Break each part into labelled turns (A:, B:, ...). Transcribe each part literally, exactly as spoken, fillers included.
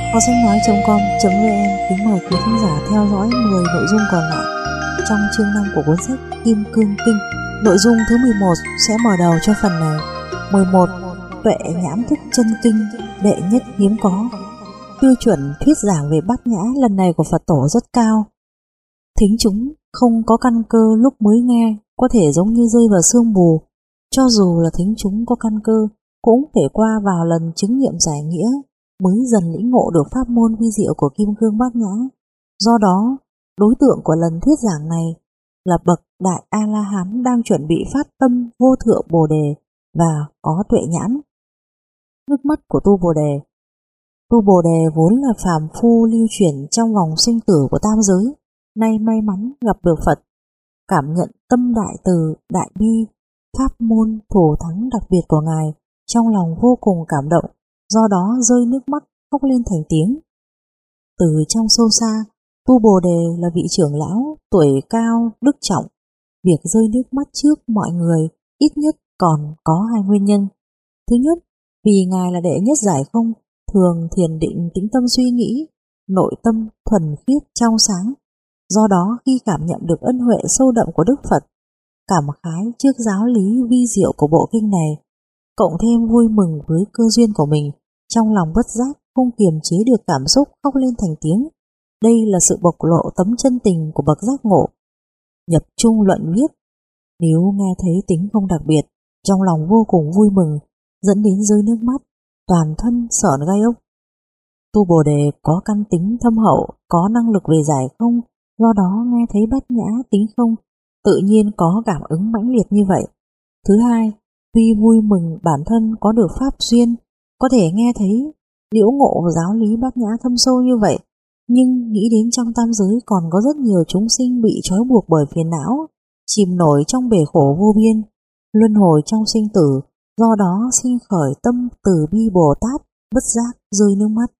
A: Kho sách nói.com.vn kính mời quý khán giả theo dõi mười nội dung còn lại trong chương năm của cuốn sách Kim Cương Kinh. Nội dung thứ mười một sẽ mở đầu cho phần này. mười một. Tuệ nhãn thức chân kinh, đệ nhất hiếm có. Tiêu chuẩn thuyết giảng về bát nhã lần này của Phật tổ rất cao. Thính chúng không có căn cơ lúc mới nghe có thể giống như rơi vào sương mù. Cho dù là thính chúng có căn cơ cũng phải qua vào lần chứng nghiệm giải nghĩa mới dần lĩnh ngộ được pháp môn vi diệu của Kim Cương Bát Nhã. Do đó, đối tượng của lần thuyết giảng này là bậc đại A-la-hán đang chuẩn bị phát tâm vô thượng Bồ đề và có tuệ nhãn. Nước mắt của tu Bồ đề. Tu Bồ đề vốn là phàm phu lưu chuyển trong vòng sinh tử của tam giới, nay may mắn gặp được Phật, cảm nhận tâm đại từ, đại bi, pháp môn thủ thắng đặc biệt của Ngài, trong lòng vô cùng cảm động, do đó rơi nước mắt khóc lên thành tiếng. Từ trong sâu xa, tu Bồ đề là vị trưởng lão tuổi cao đức trọng. Việc rơi nước mắt trước mọi người ít nhất còn có hai nguyên nhân. Thứ nhất, vì Ngài là đệ nhất giải không, thường thiền định tĩnh tâm suy nghĩ, nội tâm thuần khiết trong sáng. Do đó khi cảm nhận được ân huệ sâu đậm của Đức Phật, cảm khái trước giáo lý vi diệu của bộ kinh này, cộng thêm vui mừng với cơ duyên của mình, trong lòng bất giác không kiềm chế được cảm xúc khóc lên thành tiếng. Đây là sự bộc lộ tấm chân tình của bậc giác ngộ. Nhập Trung luận viết, nếu nghe thấy tính không đặc biệt, trong lòng vô cùng vui mừng, dẫn đến rơi nước mắt, toàn thân sởn gai ốc. Tu Bồ đề có căn tính thâm hậu, có năng lực về giải không, do đó nghe thấy bát nhã tính không, tự nhiên có cảm ứng mãnh liệt như vậy. Thứ hai, tuy vui mừng bản thân có được pháp duyên, có thể nghe thấy liễu ngộ giáo lý bát nhã thâm sâu như vậy, nhưng nghĩ đến trong tam giới còn có rất nhiều chúng sinh bị trói buộc bởi phiền não, chìm nổi trong bể khổ vô biên, luân hồi trong sinh tử, do đó sinh khởi tâm từ bi Bồ Tát, bất giác rơi nước mắt.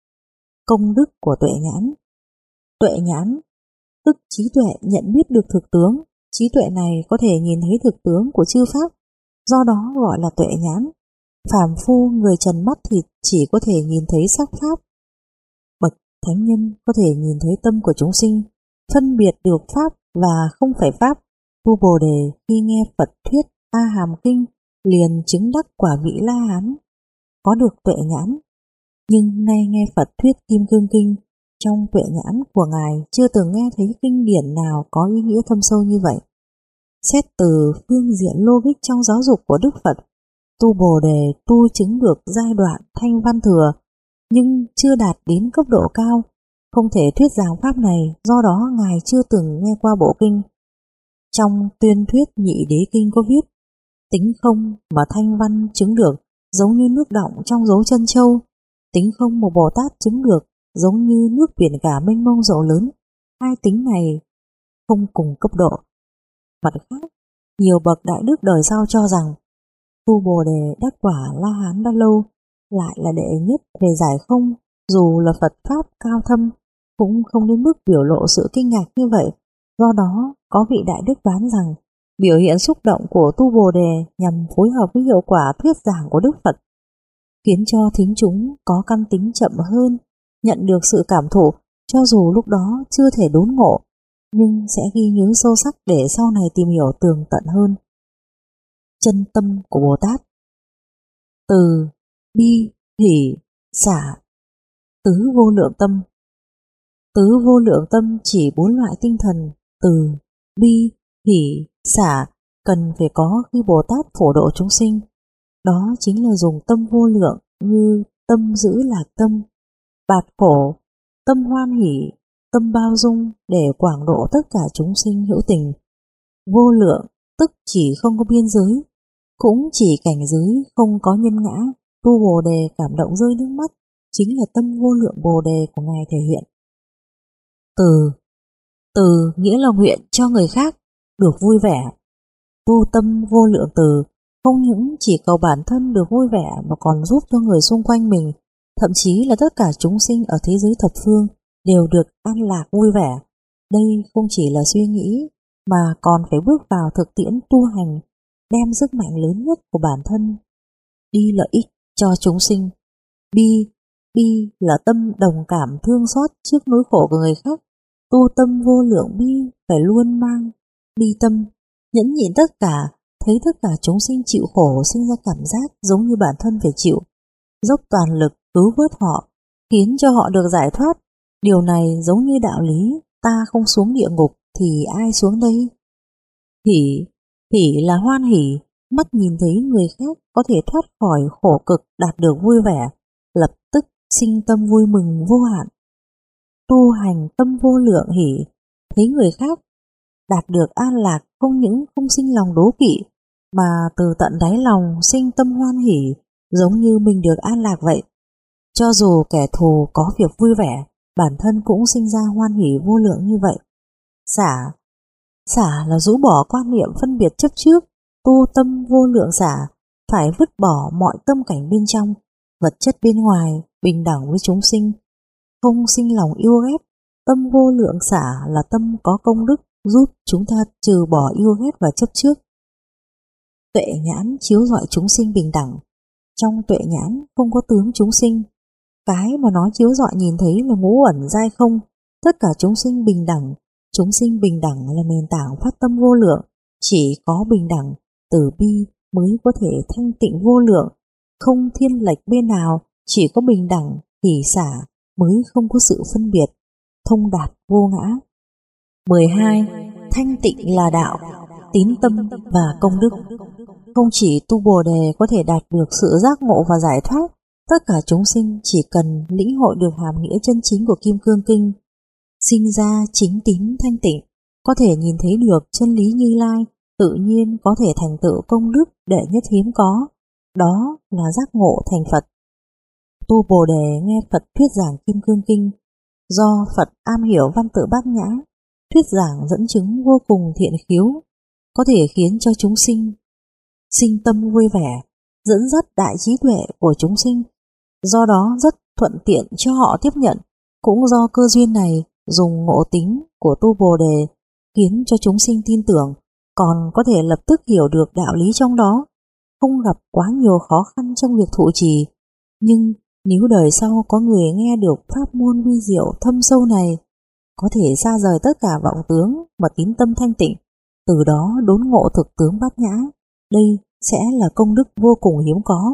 A: Công đức của tuệ nhãn. Tuệ nhãn tức trí tuệ nhận biết được thực tướng. Trí tuệ này có thể nhìn thấy thực tướng của chư pháp, do đó gọi là tuệ nhãn. Phàm phu người trần mắt thịt chỉ có thể nhìn thấy sắc pháp. Bậc thánh nhân có thể nhìn thấy tâm của chúng sinh, phân biệt được pháp và không phải pháp. Tu Bồ đề khi nghe Phật thuyết A Hàm Kinh liền chứng đắc quả vị La Hán, có được tuệ nhãn. Nhưng nay nghe Phật thuyết Kim Cương Kinh, trong tuệ nhãn của Ngài chưa từng nghe thấy kinh điển nào có ý nghĩa thâm sâu như vậy. Xét từ phương diện logic trong giáo dục của Đức Phật, tu Bồ đề tu chứng được giai đoạn thanh văn thừa, nhưng chưa đạt đến cấp độ cao, không thể thuyết giảng pháp này, do đó Ngài chưa từng nghe qua bộ kinh. Trong tuyên thuyết Nhị Đế Kinh có viết, tính không mà thanh văn chứng được giống như nước đọng trong dấu chân châu, tính không một Bồ Tát chứng được giống như nước biển cả mênh mông rộng lớn. Hai tính này không cùng cấp độ. Mặt khác, nhiều bậc đại đức đời sau cho rằng tu Bồ đề đắc quả La Hán đã lâu, lại là đệ nhất về giải không, dù là Phật pháp cao thâm cũng không đến mức biểu lộ sự kinh ngạc như vậy. Do đó có vị đại đức đoán rằng biểu hiện xúc động của tu Bồ đề nhằm phối hợp với hiệu quả thuyết giảng của Đức Phật, khiến cho thính chúng có căn tính chậm hơn, nhận được sự cảm thụ cho dù lúc đó chưa thể đốn ngộ, nhưng sẽ ghi nhớ sâu sắc để sau này tìm hiểu tường tận hơn. Chân tâm của Bồ Tát. Từ, bi, hỷ, xả. Tứ vô lượng tâm. Tứ vô lượng tâm chỉ bốn loại tinh thần từ, bi, hỷ, xả cần phải có khi Bồ Tát phổ độ chúng sinh. Đó chính là dùng tâm vô lượng như tâm giữ lạc tâm, bạt khổ, tâm hoan hỷ, tâm bao dung để quảng độ tất cả chúng sinh hữu tình. Vô lượng tức chỉ không có biên giới, cũng chỉ cảnh giới không có nhân ngã. Tu Bồ đề cảm động rơi nước mắt chính là tâm vô lượng Bồ đề của Ngài thể hiện. Từ. Từ nghĩa là nguyện cho người khác được vui vẻ. Tu tâm vô lượng từ không những chỉ cầu bản thân được vui vẻ mà còn giúp cho người xung quanh mình, thậm chí là tất cả chúng sinh ở thế giới thập phương đều được an lạc vui vẻ. Đây không chỉ là suy nghĩ mà còn phải bước vào thực tiễn tu hành, đem sức mạnh lớn nhất của bản thân đi lợi ích cho chúng sinh. Bi Bi là tâm đồng cảm thương xót trước nỗi khổ của người khác. Tu tâm vô lượng bi phải luôn mang bi tâm, nhẫn nhịn tất cả, thấy tất cả chúng sinh chịu khổ sinh ra cảm giác giống như bản thân phải chịu, dốc toàn lực cứu vớt họ, khiến cho họ được giải thoát. Điều này giống như đạo lý, ta không xuống địa ngục thì ai xuống đây? Hỷ, hỷ là hoan hỷ, mắt nhìn thấy người khác có thể thoát khỏi khổ cực đạt được vui vẻ, lập tức sinh tâm vui mừng vô hạn. Tu hành tâm vô lượng hỷ, thấy người khác đạt được an lạc không những không sinh lòng đố kỵ, mà từ tận đáy lòng sinh tâm hoan hỷ, giống như mình được an lạc vậy. Cho dù kẻ thù có việc vui vẻ, bản thân cũng sinh ra hoan hỷ vô lượng như vậy. Xả, xả là rũ bỏ quan niệm phân biệt chấp trước, tu tâm vô lượng xả, phải vứt bỏ mọi tâm cảnh bên trong, vật chất bên ngoài, bình đẳng với chúng sinh, không sinh lòng yêu ghét. Tâm vô lượng xả là tâm có công đức giúp chúng ta trừ bỏ yêu ghét và chấp trước. Tuệ nhãn chiếu rọi chúng sinh bình đẳng, trong tuệ nhãn không có tướng chúng sinh, cái mà nó chiếu rọi nhìn thấy là ngũ ẩn giai không, tất cả chúng sinh bình đẳng. Chúng sinh bình đẳng là nền tảng phát tâm vô lượng, chỉ có bình đẳng, từ bi mới có thể thanh tịnh vô lượng, không thiên lệch bên nào, chỉ có bình đẳng, hỷ xả mới không có sự phân biệt, thông đạt vô ngã. mười hai. Thanh tịnh là đạo, tín tâm và công đức. Không chỉ tu Bồ Đề có thể đạt được sự giác ngộ và giải thoát, tất cả chúng sinh chỉ cần lĩnh hội được hàm nghĩa chân chính của Kim Cương Kinh, sinh ra chính tín thanh tịnh, có thể nhìn thấy được chân lý Như Lai, tự nhiên có thể thành tựu công đức đệ nhất hiếm có, đó là giác ngộ thành Phật. Tu Bồ Đề nghe Phật thuyết giảng Kim Cương Kinh, do Phật am hiểu văn tự bát nhã, thuyết giảng dẫn chứng vô cùng thiện khiếu, có thể khiến cho chúng sinh sinh tâm vui vẻ, dẫn dắt đại trí tuệ của chúng sinh, do đó rất thuận tiện cho họ tiếp nhận. Cũng do cơ duyên này, dùng ngộ tính của tu Bồ Đề khiến cho chúng sinh tin tưởng, còn có thể lập tức hiểu được đạo lý trong đó, không gặp quá nhiều khó khăn trong việc thụ trì. Nhưng nếu đời sau có người nghe được pháp môn vi diệu thâm sâu này, có thể xa rời tất cả vọng tướng mà tín tâm thanh tịnh, từ đó đốn ngộ thực tướng bát nhã. Đây sẽ là công đức vô cùng hiếm có.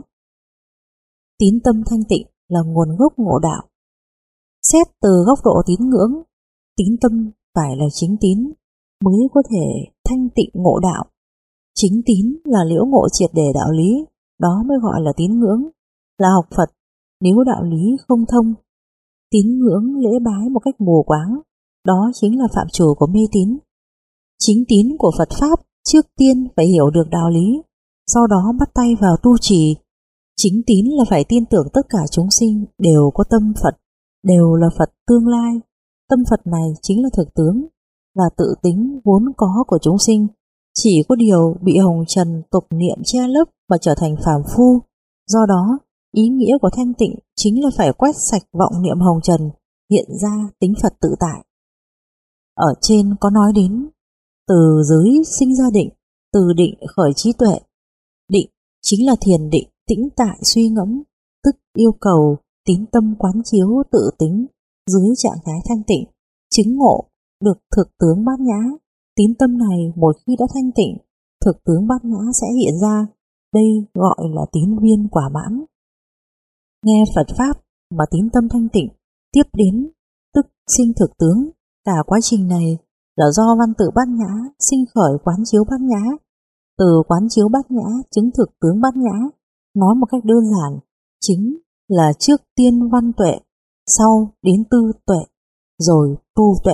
A: Tín tâm thanh tịnh là nguồn gốc ngộ đạo. Xét từ góc độ tín ngưỡng, tín tâm phải là chính tín mới có thể thanh tịnh ngộ đạo. Chính tín là liễu ngộ triệt để đạo lý, đó mới gọi là tín ngưỡng, là học Phật. Nếu đạo lý không thông, tín ngưỡng lễ bái một cách mù quáng, đó chính là phạm trù của mê tín. Chính tín của Phật Pháp trước tiên phải hiểu được đạo lý, sau đó bắt tay vào tu trì. Chính tín là phải tin tưởng tất cả chúng sinh đều có tâm Phật, đều là Phật tương lai. Tâm Phật này chính là thực tướng, là tự tính vốn có của chúng sinh, chỉ có điều bị hồng trần tục niệm che lấp và trở thành phàm phu. Do đó, ý nghĩa của thanh tịnh chính là phải quét sạch vọng niệm hồng trần, hiện ra tính Phật tự tại. Ở trên có nói đến, từ giới sinh ra định, từ định khởi trí tuệ. Định chính là thiền định, tĩnh tại suy ngẫm, tức yêu cầu tín tâm quán chiếu tự tính dưới trạng thái thanh tịnh, chứng ngộ được thực tướng bát nhã. Tín tâm này một khi đã thanh tịnh, thực tướng bát nhã sẽ hiện ra, đây gọi là tín viên quả mãn. Nghe Phật Pháp mà tín tâm thanh tịnh, tiếp đến tức sinh thực tướng. Cả quá trình này là do văn tự bát nhã sinh khởi quán chiếu bát nhã, từ quán chiếu bát nhã chứng thực tướng bát nhã. Nói một cách đơn giản, chính là trước tiên văn tuệ, sau đến tư tuệ, rồi tu tuệ.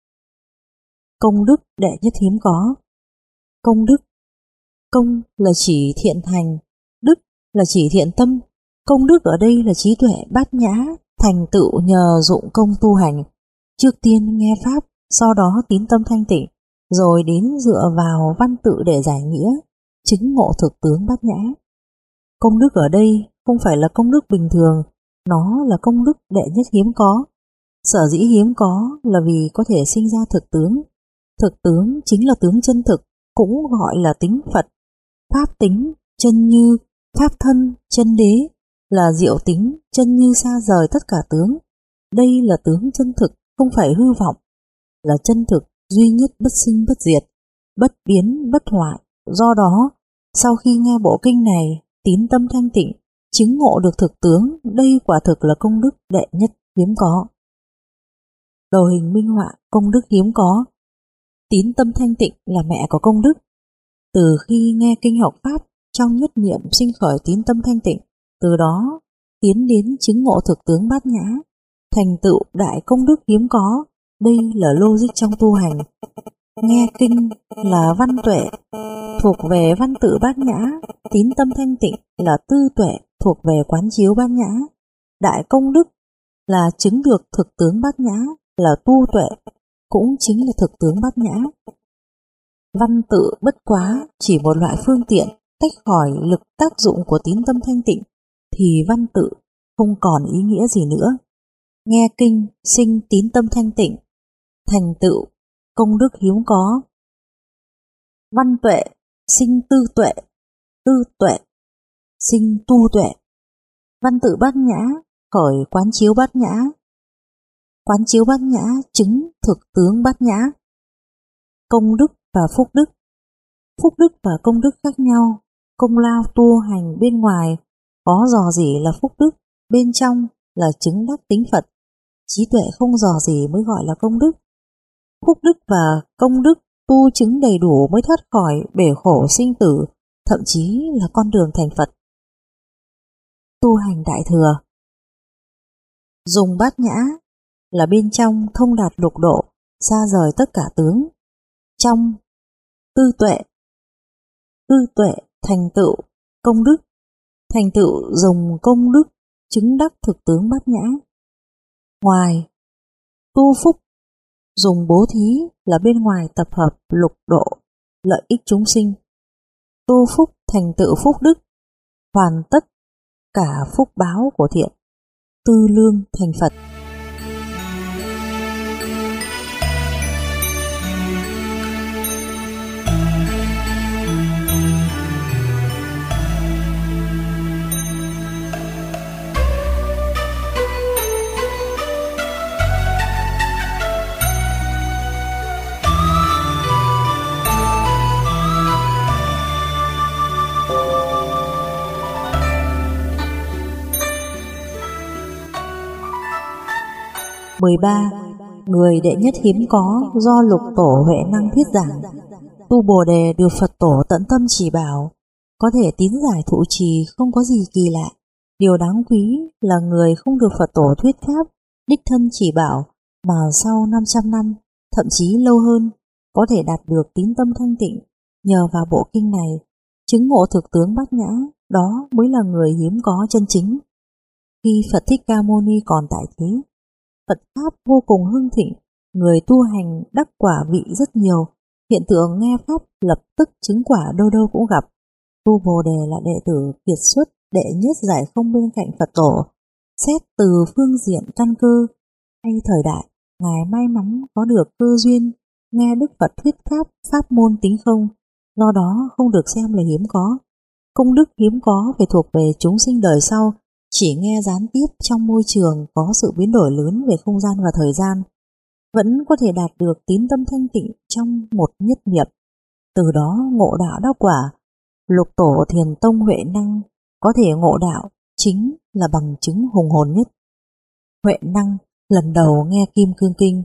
A: Công đức đệ nhất hiếm có. Công đức, công là chỉ thiện hành, đức là chỉ thiện tâm. Công đức ở đây là trí tuệ bát nhã, thành tựu nhờ dụng công tu hành. Trước tiên nghe Pháp, sau đó tín tâm thanh tịnh, rồi đến dựa vào văn tự để giải nghĩa, chứng ngộ thực tướng bát nhã. Công đức ở đây không phải là công đức bình thường, nó là công đức đệ nhất hiếm có. Sở dĩ hiếm có là vì có thể sinh ra thực tướng. Thực tướng chính là tướng chân thực, cũng gọi là tính Phật. Pháp tính, chân như, pháp thân, chân đế là diệu tính chân như xa rời tất cả tướng. Đây là tướng chân thực, không phải hư vọng, là chân thực duy nhất, bất sinh bất diệt, bất biến bất hoại. Do đó, sau khi nghe bộ kinh này, tín tâm thanh tịnh, chứng ngộ được thực tướng. Đây quả thực là công đức đệ nhất hiếm có. Đồ hình minh họa công đức hiếm có. Tín tâm thanh tịnh là mẹ của công đức. Từ khi nghe kinh học pháp, trong nhất niệm sinh khởi tín tâm thanh tịnh, từ đó tiến đến chứng ngộ thực tướng bát nhã, thành tựu đại công đức hiếm có. Đây là logic trong tu hành. Nghe kinh là văn tuệ, thuộc về văn tự bát nhã. Tín tâm thanh tịnh là tư tuệ, thuộc về quán chiếu bát nhã. Đại công đức là chứng được thực tướng bát nhã, là tu tuệ, cũng chính là thực tướng bát nhã. Văn tự bất quá chỉ một loại phương tiện tách khỏi lực tác dụng của tín tâm thanh tịnh, thì văn tự không còn ý nghĩa gì nữa. Nghe kinh sinh tín tâm thanh tịnh, thành tựu công đức hiếm có. Văn tuệ sinh tư tuệ, tư tuệ sinh tu tuệ. Văn tự bát nhã khởi quán chiếu bát nhã, quán chiếu bát nhã chứng thực tướng bát nhã. Công đức và phúc đức. Phúc đức và công đức khác nhau. Công lao tu hành bên ngoài có dò dỉ là phúc đức, bên trong là chứng đắc tính Phật. Trí tuệ không dò dỉ mới gọi là công đức. Phúc đức và công đức tu chứng đầy đủ mới thoát khỏi bể khổ sinh tử, thậm chí là con đường thành Phật. Tu hành đại thừa. Dùng bát nhã là bên trong thông đạt lục độ, xa rời tất cả tướng. Trong tư tuệ, tư tuệ thành tựu công đức, thành tựu dùng công đức chứng đắc thực tướng bát nhã. Ngoài tu phúc, dùng bố thí là bên ngoài tập hợp lục độ, lợi ích chúng sinh. Tu phúc thành tựu phúc đức, hoàn tất cả phúc báo của thiện, tư lương thành Phật. mười ba. Người đệ nhất hiếm có do Lục Tổ Huệ Năng thuyết giảng. Tu Bồ Đề được Phật Tổ tận tâm chỉ bảo, có thể tín giải thụ trì, không có gì kỳ lạ. Điều đáng quý là người không được Phật Tổ thuyết pháp đích thân chỉ bảo, mà sau năm trăm năm, thậm chí lâu hơn, có thể đạt được tín tâm thanh tịnh. Nhờ vào bộ kinh này, chứng ngộ thực tướng bát nhã, đó mới là người hiếm có chân chính. Khi Phật Thích Ca Mâu Ni còn tại thế, Phật Pháp vô cùng hưng thịnh, người tu hành đắc quả vị rất nhiều, hiện tượng nghe Pháp lập tức chứng quả đâu đâu cũng gặp. Tu Bồ Đề là đệ tử kiệt xuất, đệ nhất giải không bên cạnh Phật Tổ. Xét từ phương diện căn cơ hay thời đại, Ngài may mắn có được cơ duyên nghe Đức Phật thuyết Pháp, pháp môn tính không, do đó không được xem là hiếm có. Công đức hiếm có phải thuộc về chúng sinh đời sau, chỉ nghe gián tiếp trong môi trường có sự biến đổi lớn về không gian và thời gian, vẫn có thể đạt được tín tâm thanh tịnh trong một nhất niệm, từ đó ngộ đạo đắc quả. Lục Tổ Thiền Tông Huệ Năng có thể ngộ đạo chính là bằng chứng hùng hồn nhất. Huệ Năng lần đầu nghe Kim Cương Kinh.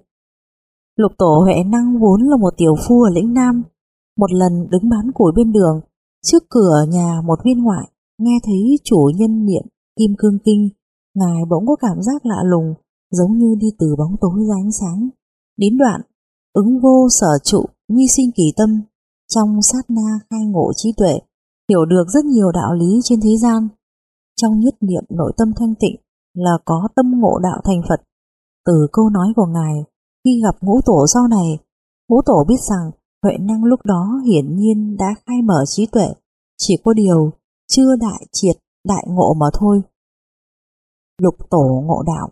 A: Lục Tổ Huệ Năng vốn là một tiểu phu ở lĩnh Nam, một lần đứng bán củi bên đường, trước cửa nhà một viên ngoại, nghe thấy chủ nhân niệm Kim Cương Kinh, Ngài bỗng có cảm giác lạ lùng, giống như đi từ bóng tối ra ánh sáng. Đến đoạn ứng vô sở trụ, nhi sinh kỳ tâm, trong sát na khai ngộ trí tuệ, hiểu được rất nhiều đạo lý trên thế gian. Trong nhất niệm nội tâm thanh tịnh là có tâm ngộ đạo thành Phật. Từ câu nói của Ngài, khi gặp Ngũ Tổ sau này, Ngũ Tổ biết rằng Huệ Năng lúc đó hiển nhiên đã khai mở trí tuệ, chỉ có điều chưa đại triệt đại ngộ mà thôi. Lục Tổ ngộ đạo.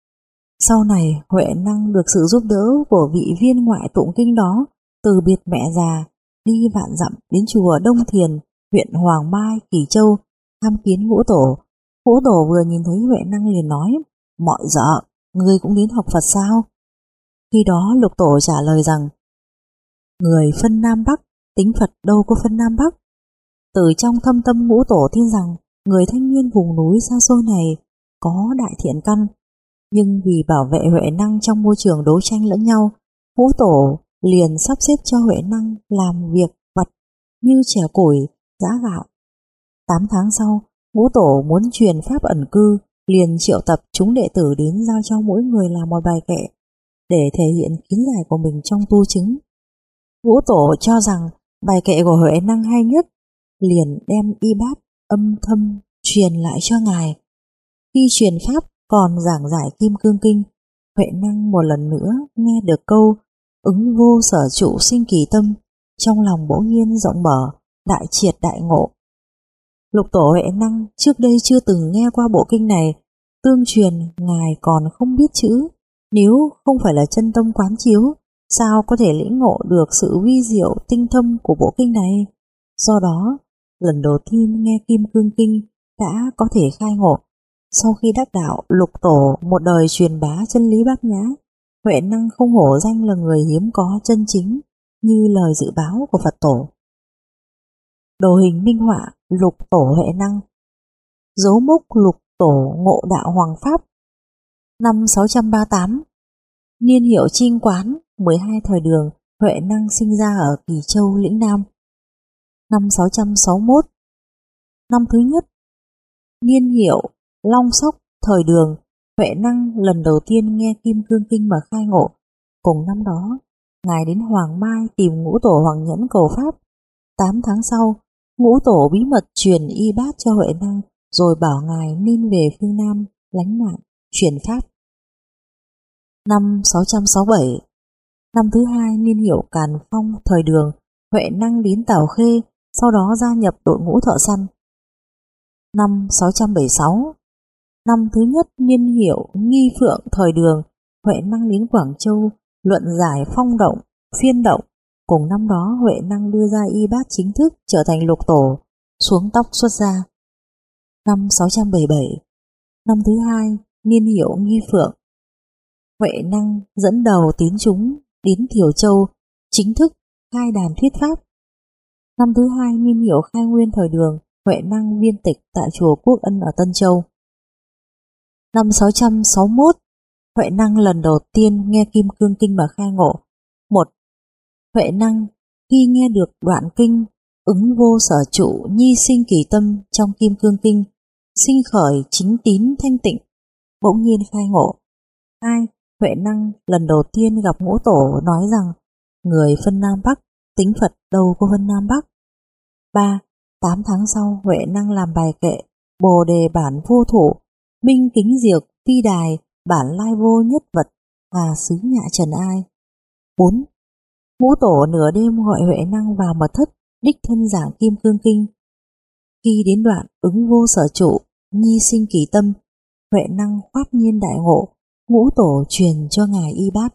A: Sau này Huệ Năng được sự giúp đỡ của vị viên ngoại tụng kinh đó, từ biệt mẹ già, đi vạn dặm đến chùa Đông Thiền, huyện Hoàng Mai, Kỳ Châu, tham kiến Ngũ Tổ. Ngũ tổ vừa nhìn thấy Huệ Năng liền nói: Mọi dợ, ngươi cũng đến học Phật sao? Khi đó Lục tổ trả lời rằng: Người phân Nam Bắc, tính Phật đâu có phân Nam Bắc. Từ trong thâm tâm Ngũ tổ tin rằng người thanh niên vùng núi xa xôi này có đại thiện căn, nhưng vì bảo vệ Huệ Năng trong môi trường đấu tranh lẫn nhau, Ngũ tổ liền sắp xếp cho Huệ Năng làm việc vặt như chẻ củi, giã gạo. Tám tháng sau, Ngũ tổ muốn truyền pháp ẩn cư, liền triệu tập chúng đệ tử đến giao cho mỗi người làm một bài kệ để thể hiện kiến giải của mình trong tu chứng. Ngũ tổ cho rằng bài kệ của Huệ Năng hay nhất, liền đem y bát âm thâm truyền lại cho ngài. Khi truyền pháp còn giảng giải Kim Cương Kinh, Huệ Năng một lần nữa nghe được câu ứng vô sở trụ sinh kỳ tâm, trong lòng bỗng nhiên rộng mở, đại triệt đại ngộ. Lục tổ Huệ Năng trước đây chưa từng nghe qua bộ kinh này, tương truyền ngài còn không biết chữ, nếu không phải là chân tâm quán chiếu, sao có thể lĩnh ngộ được sự vi diệu tinh thâm của bộ kinh này. Do đó, lần đầu tiên nghe Kim Cương Kinh đã có thể khai ngộ. Sau khi đắc đạo, Lục tổ một đời truyền bá chân lý bát nhã, Huệ Năng không hổ danh là người hiếm có chân chính, như lời dự báo của Phật tổ. Đồ hình minh họa Lục tổ Huệ Năng. Dấu mốc Lục tổ ngộ đạo Hoàng Pháp. Năm sáu trăm ba mươi tám, niên hiệu Trinh Quán, mười hai thời Đường, Huệ Năng sinh ra ở Kỳ Châu, lĩnh Nam. Năm sáu trăm sáu mươi mốt, năm thứ nhất, niên hiệu Long Sóc, thời Đường, Huệ Năng lần đầu tiên nghe Kim Cương Kinh mà khai ngộ. Cùng năm đó, ngài đến Hoàng Mai tìm Ngũ tổ Hoàng Nhẫn cầu pháp. Tám tháng sau, Ngũ tổ bí mật truyền y bát cho Huệ Năng, rồi bảo ngài nên về phương Nam lánh nạn, truyền pháp. Năm sáu trăm sáu mươi bảy, năm thứ hai niên hiệu Càn Phong, thời Đường, Huệ Năng đến Tào Khê, sau đó gia nhập đội ngũ thợ săn. Năm sáu trăm bảy mươi sáu, năm thứ nhất niên hiệu Nghi Phượng, thời Đường, Huệ Năng đến Quảng Châu luận giải phong động, phiên động. Cùng năm đó, Huệ Năng đưa ra y bát chính thức, trở thành lục tổ, xuống tóc xuất gia. Năm sáu trăm bảy mươi bảy, năm thứ hai niên hiệu Nghi Phượng, Huệ Năng dẫn đầu tín chúng đến Thiểm Châu, chính thức khai đàn thuyết pháp. Năm thứ hai niên hiệu Khai Nguyên, thời Đường, Huệ Năng viên tịch tại chùa Quốc Ân ở Tân Châu. Năm sáu trăm sáu mươi mốt, Huệ Năng lần đầu tiên nghe Kim Cương Kinh mà khai ngộ. Một. Huệ Năng khi nghe được đoạn kinh ứng vô sở trụ nhi sinh kỳ tâm trong Kim Cương Kinh, sinh khởi chính tín thanh tịnh, bỗng nhiên khai ngộ. Hai. Huệ Năng lần đầu tiên gặp Ngũ tổ nói rằng người phân Nam Bắc, tính Phật đâu có phân Nam Bắc. Ba. Tám tháng sau, Huệ Năng làm bài kệ Bồ đề bản vô thủ, minh kính diệt phi đài, bản lai vô nhất vật, hà xứ nhạ trần ai. Bốn. Ngũ tổ nửa đêm gọi Huệ Năng vào mật thất, đích thân giảng Kim Cương Kinh. Khi đến đoạn ứng vô sở trụ nhi sinh kỳ tâm, Huệ Năng khoát nhiên đại ngộ, Ngũ tổ truyền cho ngài y bát.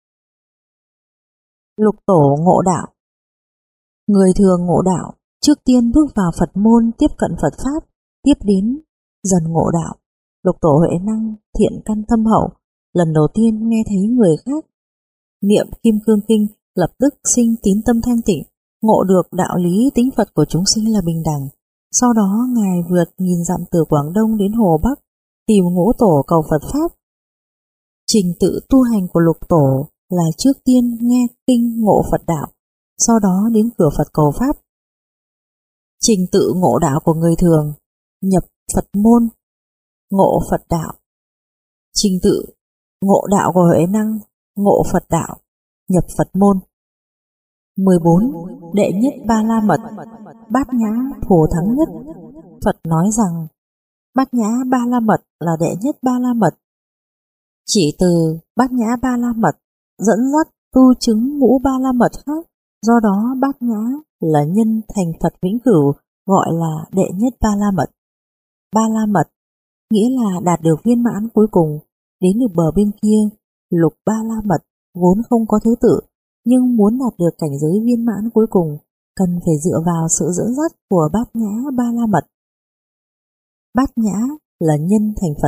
A: Lục tổ ngộ đạo. Người thường ngộ đạo trước tiên bước vào Phật môn, tiếp cận Phật pháp, tiếp đến dần ngộ đạo. Lục tổ Huệ Năng thiện căn thâm hậu, lần đầu tiên nghe thấy người khác niệm Kim Cương Kinh, lập tức sinh tín tâm thanh tịnh, ngộ được đạo lý tính Phật của chúng sinh là bình đẳng. Sau đó ngài vượt nghìn dặm từ Quảng Đông đến Hồ Bắc, tìm Ngũ tổ cầu Phật pháp. Trình tự tu hành của Lục tổ là trước tiên nghe kinh ngộ Phật đạo, sau đó đến cửa Phật cầu pháp. Trình tự ngộ đạo của người thường: nhập Phật môn, ngộ Phật đạo. Trình tự ngộ đạo của Huệ Năng: ngộ Phật đạo, nhập Phật môn. mười bốn. Đệ nhất Ba La Mật, Bát Nhã Thù Thắng Nhất. Phật nói rằng Bát Nhã Ba La Mật là đệ nhất Ba La Mật. Chỉ từ Bát Nhã Ba La Mật dẫn dắt tu chứng ngũ Ba La Mật khác, do đó Bát Nhã là nhân thành Phật vĩnh cửu, gọi là đệ nhất Ba La Mật. Ba La Mật nghĩa là đạt được viên mãn cuối cùng, đến được bờ bên kia. Lục Ba La Mật vốn không có thứ tự, nhưng muốn đạt được cảnh giới viên mãn cuối cùng, cần phải dựa vào sự dẫn dắt của Bát Nhã Ba La Mật. Bát Nhã là nhân thành Phật.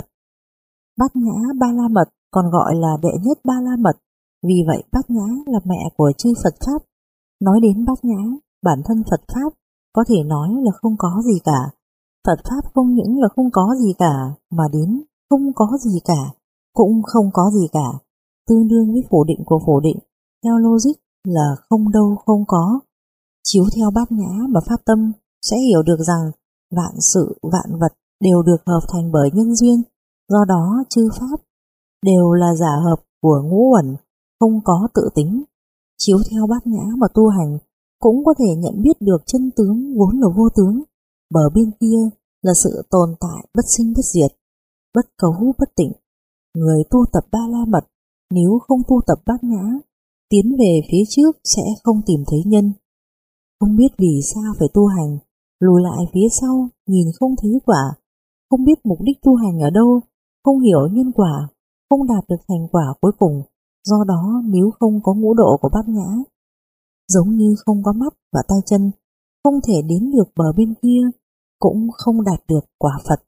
A: Bát Nhã Ba La Mật còn gọi là đệ nhất Ba La Mật, vì vậy Bát Nhã là mẹ của chư Phật Pháp. Nói đến Bát Nhã, bản thân Phật Pháp có thể nói là không có gì cả. Phật Pháp không những là không có gì cả, mà đến không có gì cả, cũng không có gì cả, tương đương với phủ định của phủ định, theo logic là không đâu không có. Chiếu theo Bát Nhã mà pháp tâm sẽ hiểu được rằng vạn sự vạn vật đều được hợp thành bởi nhân duyên, do đó chư Pháp đều là giả hợp của ngũ uẩn, không có tự tính. Chiếu theo Bát Nhã mà tu hành cũng có thể nhận biết được chân tướng vốn là vô tướng, bờ bên kia là sự tồn tại bất sinh bất diệt, bất cấu bất tịnh. Người tu tập Ba La Mật nếu không tu tập Bát Nhã, tiến về phía trước sẽ không tìm thấy nhân. Không biết vì sao phải tu hành, lùi lại phía sau nhìn không thấy quả, không biết mục đích tu hành ở đâu, không hiểu nhân quả, không đạt được thành quả cuối cùng. Do đó nếu không có ngũ độ của Bát Nhã, giống như không có mắt và tay chân, không thể đến được bờ bên kia, cũng không đạt được quả Phật.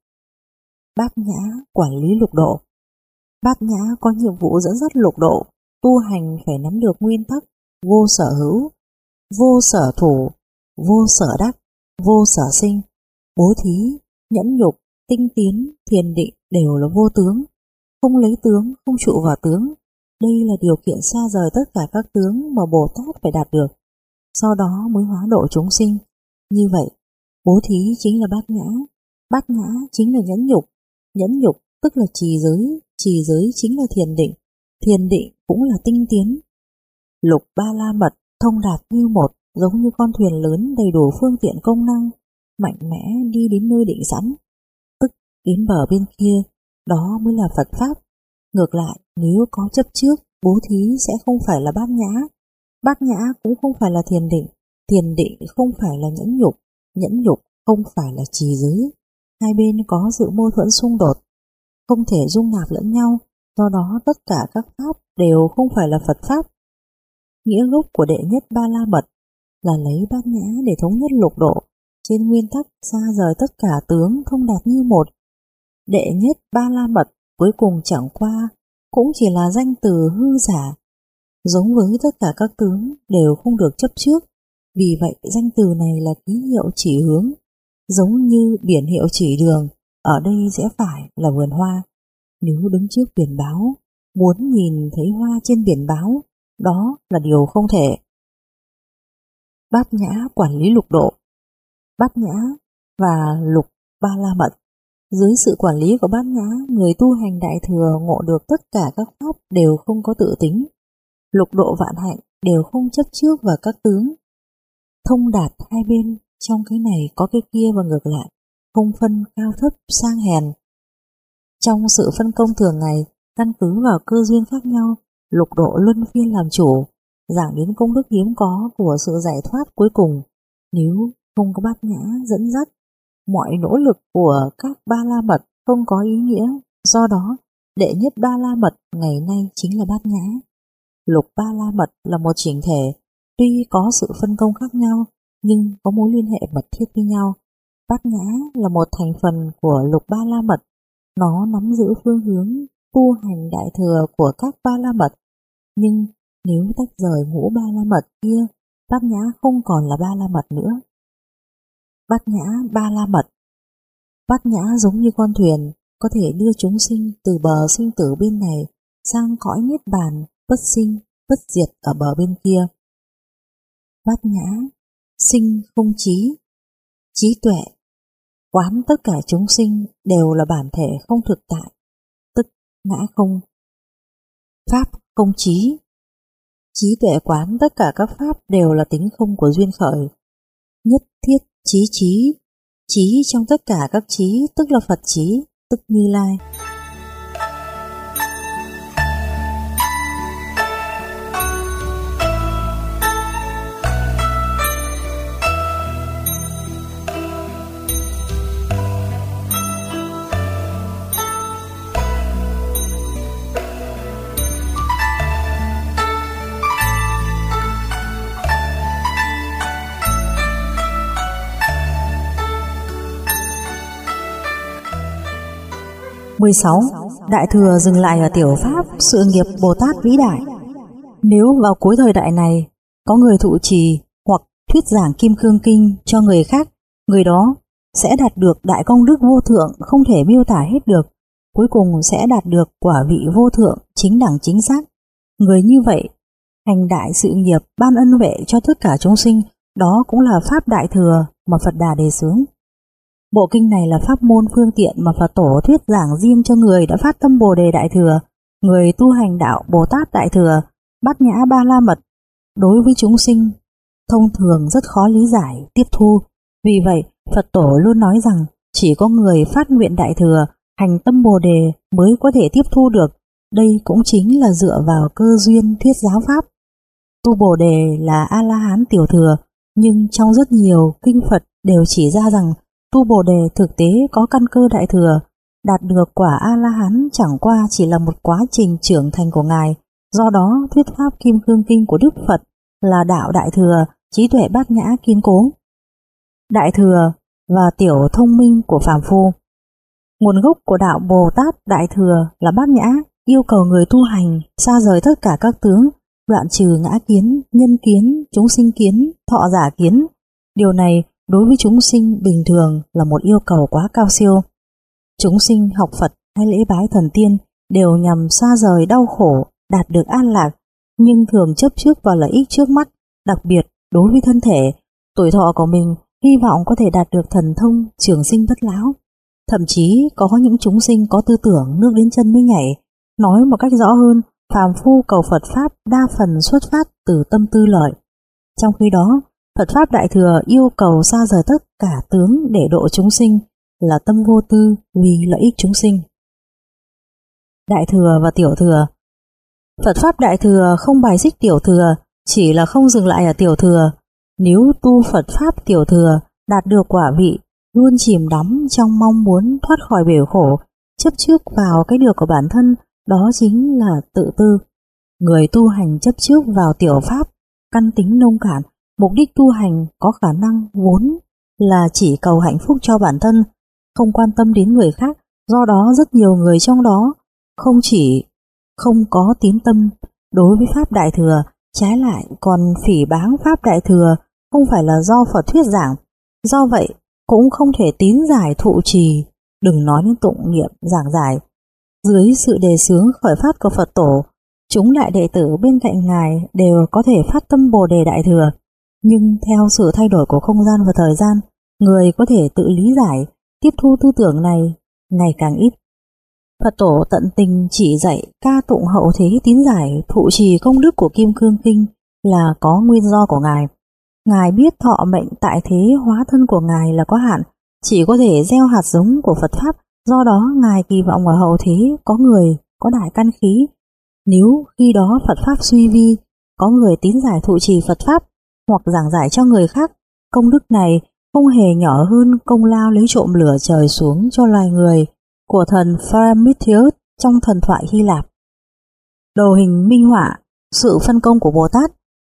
A: Bát Nhã quản lý lục độ. Bát Nhã có nhiệm vụ dẫn dắt lục độ, tu hành phải nắm được nguyên tắc vô sở hữu, vô sở thủ, vô sở đắc, vô sở sinh. Bố thí, nhẫn nhục, tinh tiến, thiền định đều là vô tướng, không lấy tướng, không trụ vào tướng. Đây là điều kiện xa rời tất cả các tướng mà Bồ Tát phải đạt được, sau đó mới hóa độ chúng sinh. Như vậy, bố thí chính là Bát Nhã, Bát Nhã chính là nhẫn nhục, nhẫn nhục tức là trì giới, trì giới chính là thiền định, thiền định cũng là tinh tiến. Lục Ba La Mật thông đạt như một, giống như con thuyền lớn đầy đủ phương tiện công năng, mạnh mẽ đi đến nơi định sẵn, tức đến bờ bên kia, đó mới là Phật Pháp. Ngược lại, nếu có chấp trước, bố thí sẽ không phải là Bát Nhã, Bát Nhã cũng không phải là thiền định, thiền định không phải là nhẫn nhục, nhẫn nhục không phải là trì giới. Hai bên có sự mâu thuẫn xung đột, không thể dung nạp lẫn nhau, do đó tất cả các pháp đều không phải là Phật Pháp. Nghĩa gốc của đệ nhất Ba La Mật là lấy Bát Nhã để thống nhất lục độ, trên nguyên tắc xa rời tất cả tướng thông đạt như một. Đệ nhất Ba La Mật cuối cùng chẳng qua cũng chỉ là danh từ hư giả, giống với tất cả các tướng đều không được chấp trước. Vì vậy danh từ này là ký hiệu chỉ hướng, giống như biển hiệu chỉ đường, ở đây sẽ phải là vườn hoa. Nếu đứng trước biển báo, muốn nhìn thấy hoa trên biển báo, đó là điều không thể. Bát Nhã quản lý lục độ. Bát Nhã và lục Ba La Mật. Dưới sự quản lý của Bát Nhã, người tu hành đại thừa ngộ được tất cả các pháp đều không có tự tính, lục độ vạn hạnh đều không chấp trước vào các tướng, thông đạt hai bên, trong cái này có cái kia và ngược lại, không phân cao thấp sang hèn. Trong sự phân công thường ngày, căn cứ vào cơ duyên khác nhau, lục độ luân phiên làm chủ, giảng đến công đức hiếm có của sự giải thoát cuối cùng. Nếu không có Bát Nhã dẫn dắt, mọi nỗ lực của các Ba La Mật không có ý nghĩa. Do đó, đệ nhất Ba La Mật ngày nay chính là Bát Nhã. Lục Ba La Mật là một chỉnh thể, tuy có sự phân công khác nhau nhưng có mối liên hệ mật thiết với nhau. Bát Nhã là một thành phần của lục Ba La Mật, nó nắm giữ phương hướng tu hành đại thừa của các Ba La Mật. Nhưng nếu tách rời ngũ Ba La Mật kia, Bát Nhã không còn là Ba La Mật nữa. Bát Nhã Ba La Mật. Bát Nhã giống như con thuyền, có thể đưa chúng sinh từ bờ sinh tử bên này sang cõi niết bàn bất sinh bất diệt ở bờ bên kia. Bát Nhã sinh không trí, trí tuệ, quán tất cả chúng sinh đều là bản thể không thực tại, tức ngã không. Pháp không trí, trí tuệ quán tất cả các pháp đều là tính không của duyên khởi. Nhất thiết trí trí, trí trong tất cả các trí tức là Phật trí, tức Như Lai. mười sáu. Đại thừa dừng lại ở tiểu pháp sự nghiệp Bồ Tát vĩ đại. Nếu vào cuối thời đại này có người thụ trì hoặc thuyết giảng Kim Cương Kinh cho người khác, người đó sẽ đạt được đại công đức vô thượng không thể miêu tả hết được, cuối cùng sẽ đạt được quả vị vô thượng chính đẳng chính xác. Người như vậy hành đại sự nghiệp ban ân huệ cho tất cả chúng sinh, đó cũng là pháp đại thừa mà Phật Đà đề xướng. Bộ kinh này là pháp môn phương tiện mà Phật Tổ thuyết giảng riêng cho người đã phát tâm Bồ đề đại thừa, người tu hành đạo Bồ Tát đại thừa, bát nhã ba la mật. Đối với chúng sinh thông thường rất khó lý giải, tiếp thu. Vì vậy, Phật Tổ luôn nói rằng chỉ có người phát nguyện đại thừa, hành tâm Bồ đề mới có thể tiếp thu được. Đây cũng chính là dựa vào cơ duyên thuyết giáo pháp. Tu Bồ đề là A-la-hán tiểu thừa, nhưng trong rất nhiều kinh Phật đều chỉ ra rằng tu Bồ đề thực tế có căn cơ đại thừa, đạt được quả A-la-hán chẳng qua chỉ là một quá trình trưởng thành của Ngài. Do đó, thuyết pháp Kim Cương Kinh của Đức Phật là đạo đại thừa, trí tuệ bát nhã kiên cố. Đại thừa và tiểu thông minh của phàm phu. Nguồn gốc của đạo Bồ Tát đại thừa là bát nhã, yêu cầu người tu hành xa rời tất cả các tướng, đoạn trừ ngã kiến, nhân kiến, chúng sinh kiến, thọ giả kiến. Điều này đối với chúng sinh bình thường là một yêu cầu quá cao siêu. Chúng sinh học Phật hay lễ bái thần tiên đều nhằm xa rời đau khổ, đạt được an lạc, nhưng thường chấp trước vào lợi ích trước mắt, đặc biệt đối với thân thể, tuổi thọ của mình, hy vọng có thể đạt được thần thông, trường sinh bất lão. Thậm chí có những chúng sinh có tư tưởng nước đến chân mới nhảy. Nói một cách rõ hơn, phàm phu cầu Phật Pháp đa phần xuất phát từ tâm tư lợi. Trong khi đó, Phật Pháp Đại Thừa yêu cầu xa rời tất cả tướng để độ chúng sinh, là tâm vô tư vì lợi ích chúng sinh. Đại Thừa và Tiểu Thừa. Phật Pháp Đại Thừa không bài xích Tiểu Thừa, chỉ là không dừng lại ở Tiểu Thừa. Nếu tu Phật Pháp Tiểu Thừa đạt được quả vị, luôn chìm đắm trong mong muốn thoát khỏi bể khổ, chấp trước vào cái được của bản thân, đó chính là tự tư. Người tu hành chấp trước vào tiểu pháp, căn tính nông cạn, mục đích tu hành có khả năng vốn là chỉ cầu hạnh phúc cho bản thân, không quan tâm đến người khác. Do đó rất nhiều người trong đó không chỉ không có tín tâm đối với Pháp Đại Thừa, trái lại còn phỉ báng Pháp Đại Thừa không phải là do Phật thuyết giảng. Do vậy cũng không thể tín giải thụ trì, đừng nói đến tụng niệm giảng giải. Dưới sự đề xướng khởi phát của Phật Tổ, chúng đại đệ tử bên cạnh Ngài đều có thể phát tâm Bồ đề Đại Thừa, nhưng theo sự thay đổi của không gian và thời gian, người có thể tự lý giải, tiếp thu tư tưởng này ngày càng ít. Phật Tổ tận tình chỉ dạy ca tụng hậu thế tín giải thụ trì công đức của Kim Cương Kinh là có nguyên do của Ngài. Ngài biết thọ mệnh tại thế hóa thân của Ngài là có hạn, chỉ có thể gieo hạt giống của Phật Pháp. Do đó Ngài kỳ vọng ở hậu thế có người có đại căn khí. Nếu khi đó Phật Pháp suy vi, có người tín giải thụ trì Phật Pháp hoặc giảng giải cho người khác, công đức này không hề nhỏ hơn công lao lấy trộm lửa trời xuống cho loài người của thần Prometheus trong thần thoại Hy Lạp. Đồ hình minh họa sự phân công của Bồ Tát.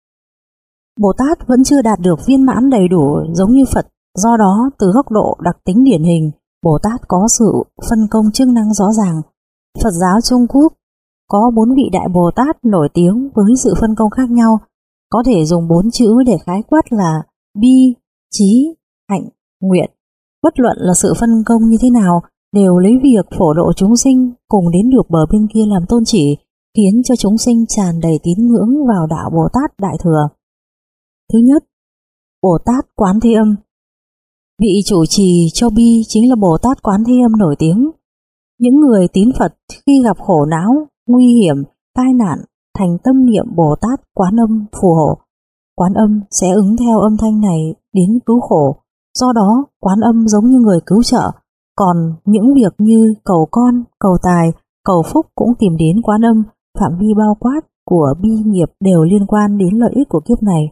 A: Bồ Tát vẫn chưa đạt được viên mãn đầy đủ giống như Phật, do đó từ góc độ đặc tính điển hình, Bồ Tát có sự phân công chức năng rõ ràng. Phật giáo Trung Quốc có bốn vị Đại Bồ Tát nổi tiếng với sự phân công khác nhau, có thể dùng bốn chữ để khái quát là bi, trí, hạnh, nguyện. Bất luận là sự phân công như thế nào, đều lấy việc phổ độ chúng sinh cùng đến được bờ bên kia làm tôn chỉ, khiến cho chúng sinh tràn đầy tín ngưỡng vào đạo Bồ Tát Đại Thừa. Thứ nhất, Bồ Tát Quán Thế Âm. Vị chủ trì cho bi chính là Bồ Tát Quán Thế Âm nổi tiếng. Những người tín Phật khi gặp khổ não, nguy hiểm, tai nạn, thành tâm niệm Bồ Tát Quán Âm phù hộ. Quán Âm sẽ ứng theo âm thanh này đến cứu khổ. Do đó, Quán Âm giống như người cứu trợ. Còn những việc như cầu con, cầu tài, cầu phúc cũng tìm đến Quán Âm. Phạm vi bao quát của bi nghiệp đều liên quan đến lợi ích của kiếp này.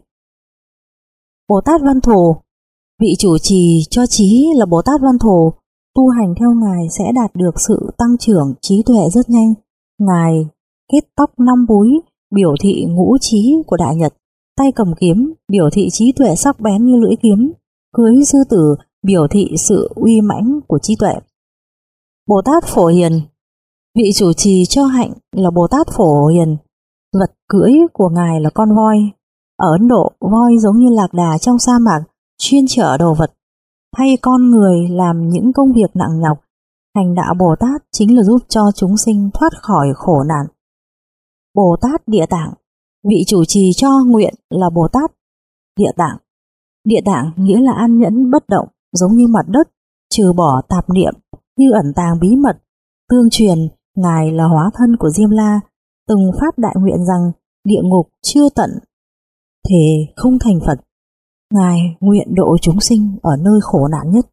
A: Bồ Tát Văn Thù. Vị chủ trì cho trí là Bồ Tát Văn Thù. Tu hành theo Ngài sẽ đạt được sự tăng trưởng trí tuệ rất nhanh. Ngài kết tóc năm búi biểu thị ngũ trí của Đại Nhật, tay cầm kiếm biểu thị trí tuệ sắc bén như lưỡi kiếm, cưới sư tử biểu thị sự uy mãnh của trí tuệ. Bồ Tát Phổ Hiền. Vị chủ trì cho hạnh là Bồ Tát Phổ Hiền. Vật cưỡi của ngài là con voi. Ở Ấn Độ, voi giống như lạc đà trong sa mạc, chuyên chở đồ vật, thay con người làm những công việc nặng nhọc. Hành đạo Bồ Tát chính là giúp cho chúng sinh thoát khỏi khổ nạn. Bồ Tát Địa Tạng. Vị chủ trì cho nguyện là Bồ Tát Địa Tạng. Địa Tạng nghĩa là an nhẫn bất động, giống như mặt đất, trừ bỏ tạp niệm, như ẩn tàng bí mật. Tương truyền, ngài là hóa thân của Diêm La, từng phát đại nguyện rằng địa ngục chưa tận, thề không thành Phật. Ngài nguyện độ chúng sinh ở nơi khổ nạn nhất.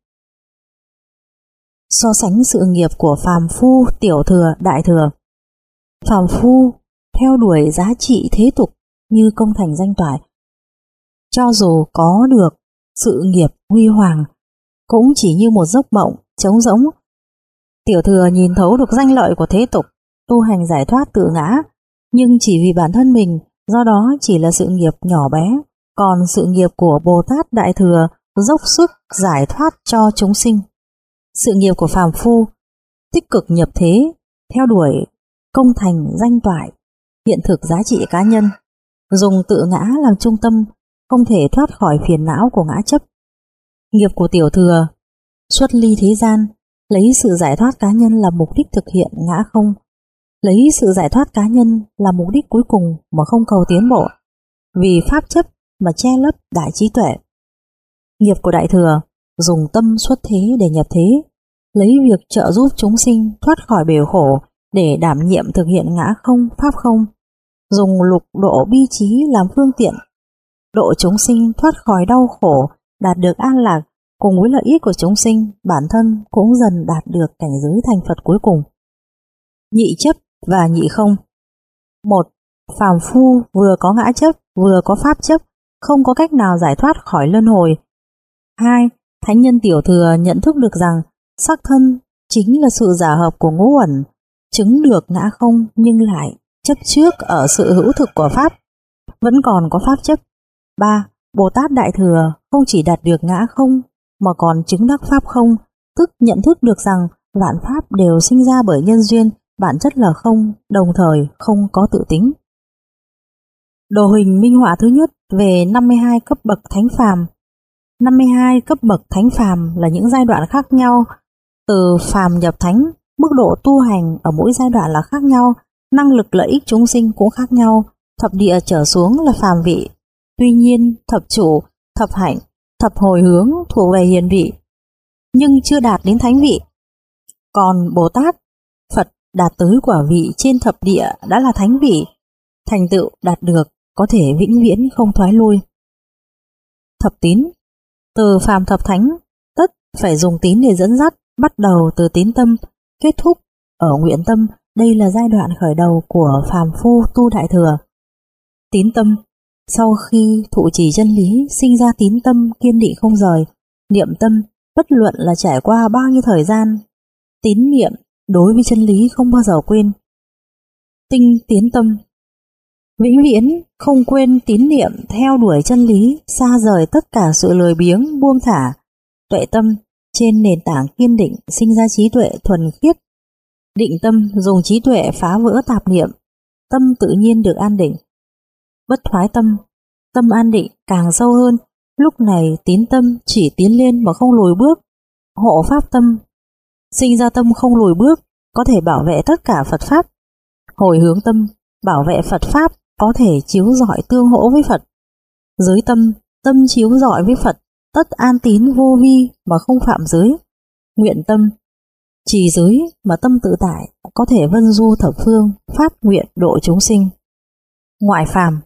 A: So sánh sự nghiệp của phàm phu, tiểu thừa, đại thừa. Phàm phu theo đuổi giá trị thế tục như công thành danh toại, cho dù có được sự nghiệp huy hoàng cũng chỉ như một giấc mộng trống rỗng. Tiểu thừa nhìn thấu được danh lợi của thế tục, tu hành giải thoát tự ngã, nhưng chỉ vì bản thân mình, do đó chỉ là sự nghiệp nhỏ bé. Còn sự nghiệp của Bồ Tát Đại Thừa dốc sức giải thoát cho chúng sinh. Sự nghiệp của phàm phu tích cực nhập thế, theo đuổi công thành danh toại, hiện thực giá trị cá nhân, dùng tự ngã làm trung tâm, không thể thoát khỏi phiền não của ngã chấp. Nghiệp của tiểu thừa xuất ly thế gian, lấy sự giải thoát cá nhân là mục đích thực hiện ngã không, lấy sự giải thoát cá nhân là mục đích cuối cùng mà không cầu tiến bộ, vì pháp chấp mà che lấp đại trí tuệ. Nghiệp của đại thừa dùng tâm xuất thế để nhập thế, lấy việc trợ giúp chúng sinh thoát khỏi bể khổ để đảm nhiệm thực hiện ngã không, pháp không, dùng lục độ bi trí làm phương tiện, độ chúng sinh thoát khỏi đau khổ, đạt được an lạc, cùng với lợi ích của chúng sinh, bản thân cũng dần đạt được cảnh giới thành Phật cuối cùng. Nhị chấp và nhị không. Một, phàm phu vừa có ngã chấp, vừa có pháp chấp, không có cách nào giải thoát khỏi luân hồi. Hai, thánh nhân tiểu thừa nhận thức được rằng sắc thân chính là sự giả hợp của ngũ uẩn, chứng được ngã không nhưng lại chấp trước ở sự hữu thực của pháp, vẫn còn có pháp chấp. Ba, Bồ Tát Đại Thừa không chỉ đạt được ngã không mà còn chứng đắc pháp không, tức nhận thức được rằng vạn pháp đều sinh ra bởi nhân duyên, bản chất là không, đồng thời không có tự tính. Đồ hình minh họa thứ nhất về năm mươi hai cấp bậc thánh phàm. năm mươi hai cấp bậc thánh phàm là những giai đoạn khác nhau, từ phàm nhập thánh, mức độ tu hành ở mỗi giai đoạn là khác nhau, năng lực lợi ích chúng sinh cũng khác nhau. Thập địa trở xuống là phàm vị, tuy nhiên thập trụ, thập hạnh, thập hồi hướng thuộc về hiền vị, nhưng chưa đạt đến thánh vị. Còn Bồ Tát, Phật đạt tới quả vị trên thập địa đã là thánh vị, thành tựu đạt được có thể vĩnh viễn không thoái lui. Thập tín. Từ phàm thập thánh, tất phải dùng tín để dẫn dắt, bắt đầu từ tín tâm, kết thúc ở nguyện tâm. Đây là giai đoạn khởi đầu của phàm phu tu đại thừa. Tín tâm. Sau khi thụ trì chân lý, sinh ra tín tâm kiên định không rời. Niệm tâm, bất luận là trải qua bao nhiêu thời gian, tín niệm đối với chân lý không bao giờ quên. Tinh tiến tâm. Vĩnh viễn không quên tín niệm theo đuổi chân lý, xa rời tất cả sự lười biếng buông thả. Tuệ tâm, trên nền tảng kiên định sinh ra trí tuệ thuần khiết. Định tâm, dùng trí tuệ phá vỡ tạp niệm, tâm tự nhiên được an định. Bất thoái tâm, tâm an định càng sâu hơn, lúc này tín tâm chỉ tiến lên mà không lùi bước. Hộ pháp tâm, sinh ra tâm không lùi bước, có thể bảo vệ tất cả Phật Pháp. Hồi hướng tâm, bảo vệ Phật Pháp, có thể chiếu rọi tương hỗ với Phật. Giới tâm, tâm chiếu rọi với Phật, tất an tín vô vi mà không phạm giới. Nguyện tâm, trì giới mà tâm tự tại, có thể vân du thập phương, phát nguyện độ chúng sinh. Ngoại phàm.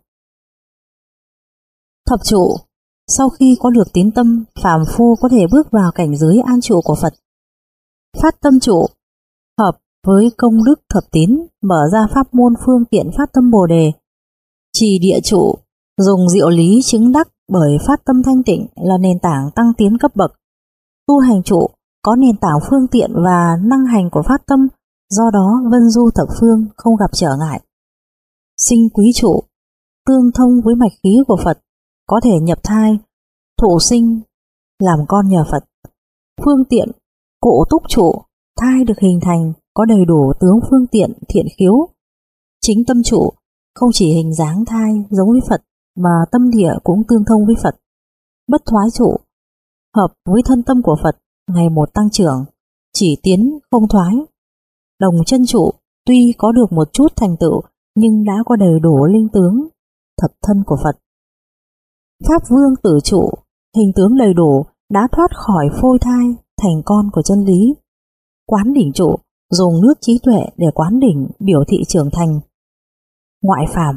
A: Thập trụ. Sau khi có được tín tâm, phàm phu có thể bước vào cảnh giới an trụ của Phật. Phát tâm trụ, hợp với công đức thập tín, mở ra pháp môn phương tiện phát tâm Bồ đề. Trì địa trụ, dùng diệu lý chứng đắc bởi phát tâm thanh tịnh là nền tảng tăng tiến cấp bậc. Tu hành trụ có nền tảng phương tiện và năng hành của phát tâm, do đó vân du thập phương không gặp trở ngại. Sinh quý trụ, tương thông với mạch khí của Phật, có thể nhập thai, thụ sinh, làm con nhờ Phật. Phương tiện cụ túc trụ, thai được hình thành có đầy đủ tướng phương tiện thiện khiếu. Chính tâm trụ không chỉ hình dáng thai giống với Phật mà tâm địa cũng tương thông với Phật. Bất thoái trụ hợp với thân tâm của Phật ngày một tăng trưởng, chỉ tiến không thoái. Đồng chân trụ tuy có được một chút thành tựu nhưng đã có đầy đủ linh tướng thập thân của Phật. Pháp vương tử trụ hình tướng đầy đủ đã thoát khỏi phôi thai thành con của chân lý. Quán đỉnh trụ dùng nước trí tuệ để quán đỉnh biểu thị trưởng thành. Ngoại phàm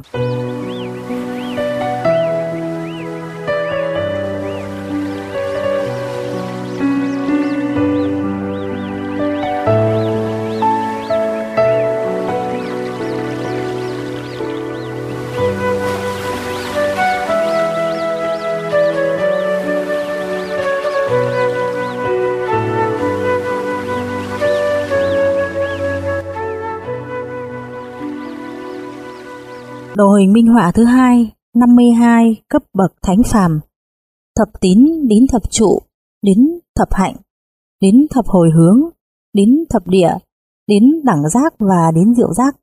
A: Đồ hình minh họa thứ hai, năm mươi hai cấp bậc thánh phàm. Thập tín đến thập trụ, đến thập hạnh, đến thập hồi hướng, đến thập địa, đến đẳng giác và đến diệu giác.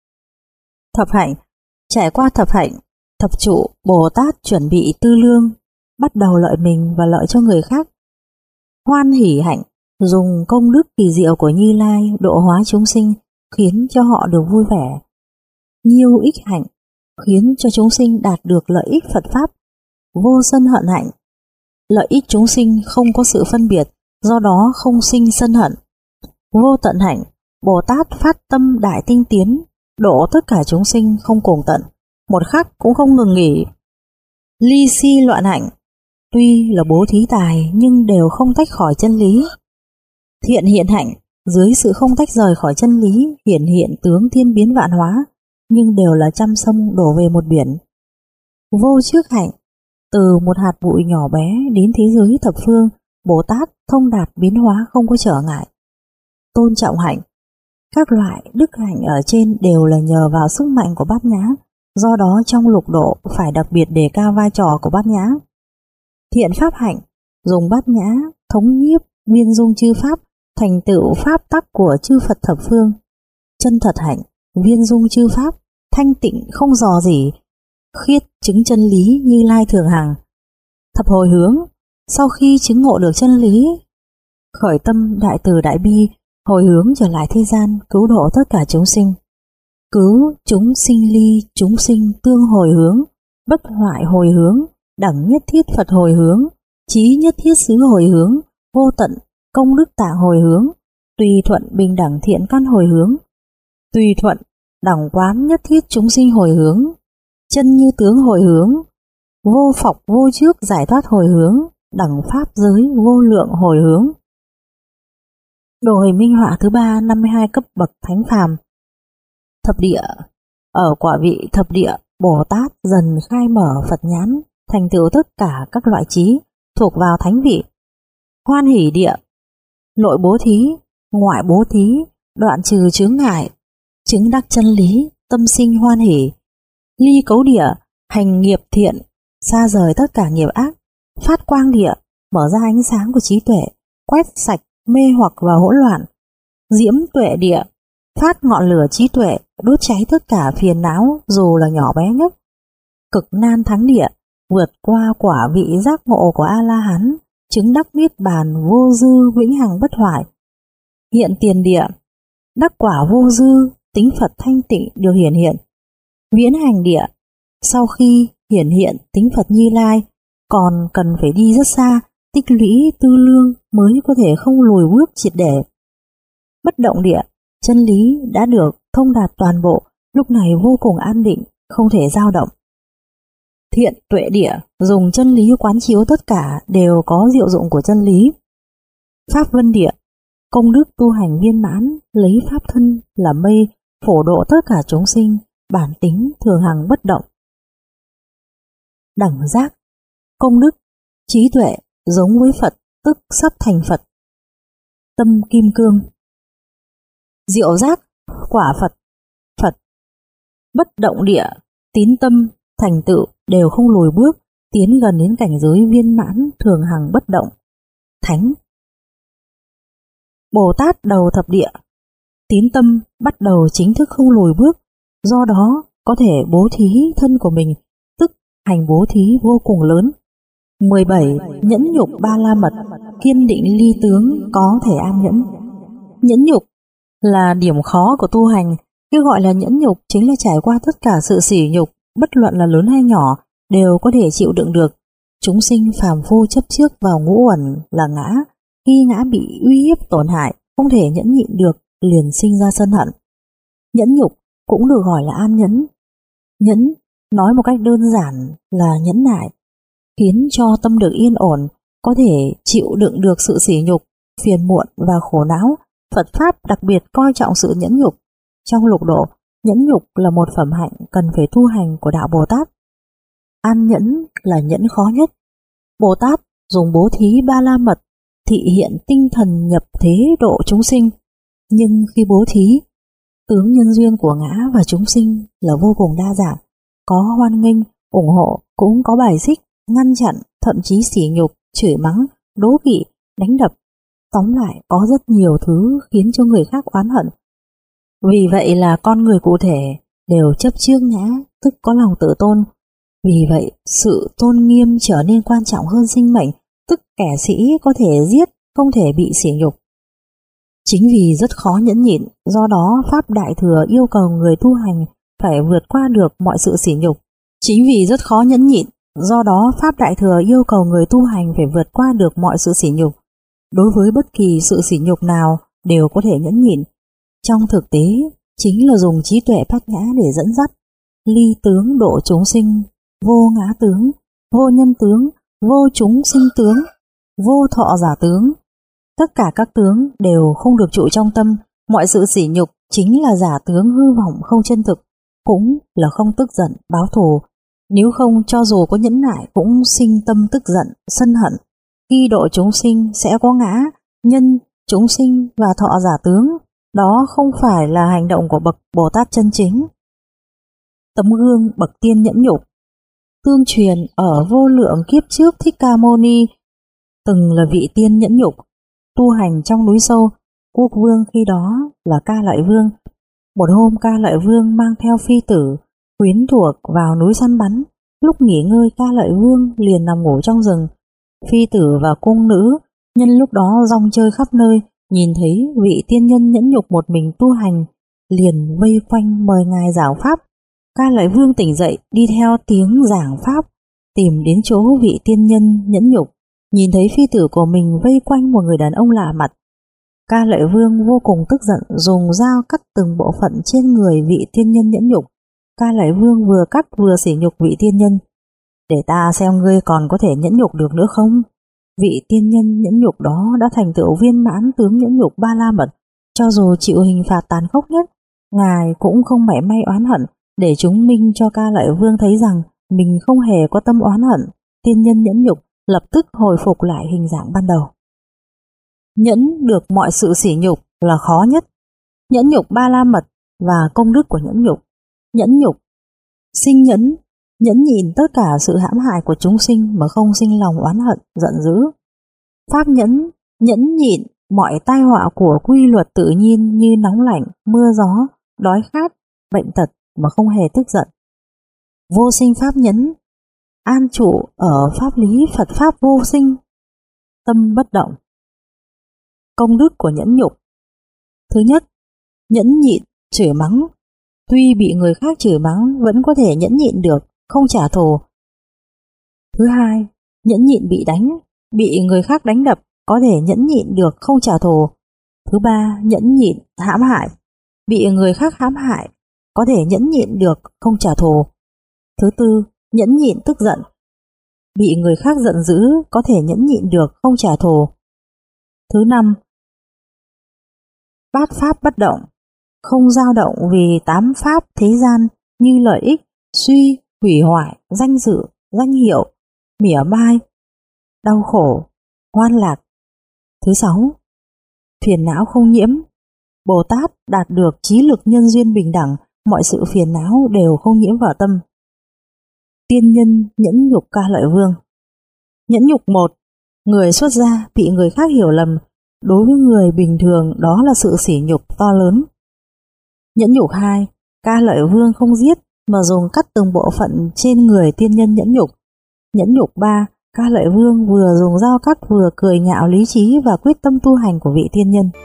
A: Thập hạnh, trải qua thập hạnh, thập trụ, Bồ Tát chuẩn bị tư lương, bắt đầu lợi mình và lợi cho người khác. Hoan hỷ hạnh, dùng công đức kỳ diệu của Như Lai độ hóa chúng sinh, khiến cho họ được vui vẻ. Nhiêu ích hạnh, khiến cho chúng sinh đạt được lợi ích Phật Pháp. Vô sân hận hạnh, lợi ích chúng sinh không có sự phân biệt, do đó không sinh sân hận. Vô tận hạnh, Bồ Tát phát tâm đại tinh tiến, độ tất cả chúng sinh không cùng tận, một khắc cũng không ngừng nghỉ. Ly si loạn hạnh, tuy là bố thí tài nhưng đều không tách khỏi chân lý. Thiện hiện hạnh, dưới sự không tách rời khỏi chân lý, hiển hiện tướng thiên biến vạn hóa, nhưng đều là trăm sông đổ về một biển. Vô trước hạnh, từ một hạt bụi nhỏ bé đến thế giới thập phương, Bồ Tát thông đạt biến hóa không có trở ngại. Tôn trọng hạnh, các loại đức hạnh ở trên đều là nhờ vào sức mạnh của Bát Nhã, do đó trong lục độ phải đặc biệt đề cao vai trò của Bát Nhã. Thiện pháp hạnh, dùng Bát Nhã thống nhiếp viên dung chư pháp, thành tựu pháp tắc của chư Phật thập phương. Chân thật hạnh, viên dung chư pháp, thanh tịnh không dò dỉ, khiết chứng chân lý Như Lai thường hằng. Thập hồi hướng, sau khi chứng ngộ được chân lý, khởi tâm đại từ đại bi, hồi hướng trở lại thế gian, cứu độ tất cả chúng sinh. Cứu chúng sinh ly, chúng sinh tương hồi hướng, bất hoại hồi hướng, đẳng nhất thiết Phật hồi hướng, trí nhất thiết xứ hồi hướng, vô tận công đức tạng hồi hướng, tùy thuận bình đẳng thiện căn hồi hướng, tùy thuận đẳng quán nhất thiết chúng sinh hồi hướng, chân như tướng hồi hướng, vô phọc vô trước giải thoát hồi hướng, đẳng pháp giới vô lượng hồi hướng. Đồ hình minh họa thứ ba, năm mươi hai cấp bậc thánh phàm. Thập địa, ở quả vị thập địa, Bồ Tát dần khai mở Phật nhãn, thành tựu tất cả các loại trí, thuộc vào thánh vị. Hoan hỷ địa, nội bố thí, ngoại bố thí, đoạn trừ chướng ngại, chứng đắc chân lý, tâm sinh hoan hỷ. Ly cấu địa, hành nghiệp thiện, xa rời tất cả nghiệp ác. Phát quang địa, mở ra ánh sáng của trí tuệ, quét sạch mê hoặc và hỗn loạn. Diễm tuệ địa, phát ngọn lửa trí tuệ, đốt cháy tất cả phiền não dù là nhỏ bé nhất. Cực nan thắng địa, vượt qua quả vị giác ngộ của A-la-hán, chứng đắc niết bàn vô dư vĩnh hằng bất hoại. Hiện tiền địa, đắc quả vô dư, tính Phật thanh tịnh được hiển hiện. Viễn hành địa, sau khi hiển hiện tính Phật Như Lai, còn cần phải đi rất xa, tích lũy tư lương mới có thể không lùi bước triệt để. Bất động địa, chân lý đã được thông đạt toàn bộ, lúc này vô cùng an định, không thể dao động. Thiện tuệ địa, dùng chân lý quán chiếu tất cả đều có diệu dụng của chân lý. Pháp vân địa, công đức tu hành viên mãn, lấy pháp thân là mây, phổ độ tất cả chúng sinh, bản tính thường hằng bất động. Đẳng giác, công đức, trí tuệ, giống với Phật, tức sắp thành Phật. Tâm kim cương. Diệu giác, quả Phật, Phật. Bất động địa, tín tâm, thành tựu đều không lùi bước, tiến gần đến cảnh giới viên mãn thường hằng bất động. Thánh. Bồ Tát đầu thập địa, tín tâm bắt đầu chính thức không lùi bước, do đó có thể bố thí thân của mình, tức hành bố thí vô cùng lớn. mười bảy. Nhẫn nhục ba la mật, kiên định ly tướng, có thể an nhẫn. Nhẫn nhục là điểm khó của tu hành. Khi gọi là nhẫn nhục chính là trải qua tất cả sự sỉ nhục, bất luận là lớn hay nhỏ, đều có thể chịu đựng được. Chúng sinh phàm phu chấp trước vào ngũ uẩn là ngã, khi ngã bị uy hiếp tổn hại, không thể nhẫn nhịn được, liền sinh ra sân hận. Nhẫn nhục cũng được gọi là an nhẫn. Nhẫn, nói một cách đơn giản là nhẫn nại, khiến cho tâm được yên ổn, có thể chịu đựng được sự sỉ nhục, phiền muộn và khổ não. Phật Pháp đặc biệt coi trọng sự nhẫn nhục. Trong lục độ, nhẫn nhục là một phẩm hạnh cần phải tu hành của đạo Bồ Tát. An nhẫn là nhẫn khó nhất. Bồ Tát dùng bố thí ba la mật thị hiện tinh thần nhập thế độ chúng sinh. Nhưng khi bố thí, tướng nhân duyên của ngã và chúng sinh là vô cùng đa dạng, có hoan nghênh, ủng hộ, cũng có bài xích, ngăn chặn, thậm chí sỉ nhục, chửi mắng, đố kỵ, đánh đập. Tóm lại có rất nhiều thứ khiến cho người khác oán hận. Vì vậy là con người cụ thể đều chấp trước ngã, tức có lòng tự tôn. Vì vậy sự tôn nghiêm trở nên quan trọng hơn sinh mệnh, tức kẻ sĩ có thể giết, không thể bị sỉ nhục. Chính vì rất khó nhẫn nhịn, do đó Pháp Đại Thừa yêu cầu người tu hành phải vượt qua được mọi sự sỉ nhục. Chính vì rất khó nhẫn nhịn, do đó Pháp Đại Thừa yêu cầu người tu hành phải vượt qua được mọi sự sỉ nhục. Đối với bất kỳ sự sỉ nhục nào đều có thể nhẫn nhịn. Trong thực tế, chính là dùng trí tuệ bát nhã để dẫn dắt, ly tướng độ chúng sinh, vô ngã tướng, vô nhân tướng, vô chúng sinh tướng, vô thọ giả tướng. Tất cả các tướng đều không được trụ trong tâm, mọi sự sỉ nhục chính là giả tướng hư vọng không chân thực, cũng là không tức giận, báo thù. Nếu không, cho dù có nhẫn nại cũng sinh tâm tức giận, sân hận. Khi độ chúng sinh sẽ có ngã, nhân, chúng sinh và thọ giả tướng. Đó không phải là hành động của bậc Bồ Tát chân chính. Tấm gương bậc tiên nhẫn nhục. Tương truyền ở vô lượng kiếp trước, Thích Ca Mâu Ni từng là vị tiên nhẫn nhục, tu hành trong núi sâu. Quốc vương khi đó là Ca Lợi Vương. Một hôm Ca Lợi Vương mang theo phi tử, quyến thuộc vào núi săn bắn. Lúc nghỉ ngơi, Ca Lợi Vương liền nằm ngủ trong rừng. Phi tử và cung nữ nhân lúc đó rong chơi khắp nơi, nhìn thấy vị tiên nhân nhẫn nhục một mình tu hành, liền vây quanh mời ngài giảng pháp. Ca Lợi Vương tỉnh dậy, đi theo tiếng giảng pháp tìm đến chỗ vị tiên nhân nhẫn nhục. Nhìn thấy phi tử của mình vây quanh một người đàn ông lạ mặt, Ca Lợi Vương vô cùng tức giận, dùng dao cắt từng bộ phận trên người vị tiên nhân nhẫn nhục. Ca Lợi Vương vừa cắt vừa sỉ nhục vị tiên nhân. Để ta xem ngươi còn có thể nhẫn nhục được nữa không? Vị tiên nhân nhẫn nhục đó đã thành tựu viên mãn tướng nhẫn nhục ba la mật. Cho dù chịu hình phạt tàn khốc nhất, ngài cũng không mảy may oán hận, để chứng minh cho Ca Lợi Vương thấy rằng mình không hề có tâm oán hận. Tiên nhân nhẫn nhục lập tức hồi phục lại hình dạng ban đầu. Nhẫn được mọi sự sỉ nhục là khó nhất. Nhẫn nhục ba la mật và công đức của nhẫn nhục. Nhẫn nhục, sinh nhẫn, nhẫn nhịn tất cả sự hãm hại của chúng sinh mà không sinh lòng oán hận, giận dữ. Pháp nhẫn, nhẫn nhịn mọi tai họa của quy luật tự nhiên như nóng lạnh, mưa gió, đói khát, bệnh tật mà không hề tức giận. Vô sinh pháp nhẫn, an trụ ở pháp lý Phật Pháp vô sinh, tâm bất động. Công đức của nhẫn nhục. Thứ nhất, nhẫn nhịn, chửi mắng. Tuy bị người khác chửi mắng vẫn có thể nhẫn nhịn được, không trả thù. Thứ hai, nhẫn nhịn bị đánh, bị người khác đánh đập, có thể nhẫn nhịn được, không trả thù. Thứ ba, nhẫn nhịn hãm hại, bị người khác hãm hại, có thể nhẫn nhịn được, không trả thù. Thứ tư, nhẫn nhịn tức giận, bị người khác giận dữ, có thể nhẫn nhịn được, không trả thù. Thứ năm, bát pháp bất động, không dao động vì tám pháp thế gian như lợi ích, suy, hủy hoại, danh dự, danh hiệu, mỉa mai, đau khổ, hoan lạc. Thứ sáu, phiền não không nhiễm. Bồ Tát đạt được trí lực nhân duyên bình đẳng, mọi sự phiền não đều không nhiễm vào tâm. Tiên nhân nhẫn nhục Ca Lợi Vương. Nhẫn nhục một. Người xuất gia bị người khác hiểu lầm, đối với người bình thường đó là sự sỉ nhục to lớn. Nhẫn nhục hai, Ca Lợi Vương không giết mà dùng cắt từng bộ phận trên người tiên nhân nhẫn nhục. Nhẫn nhục ba, Ca Lợi Vương vừa dùng dao cắt vừa cười nhạo lý trí và quyết tâm tu hành của vị tiên nhân.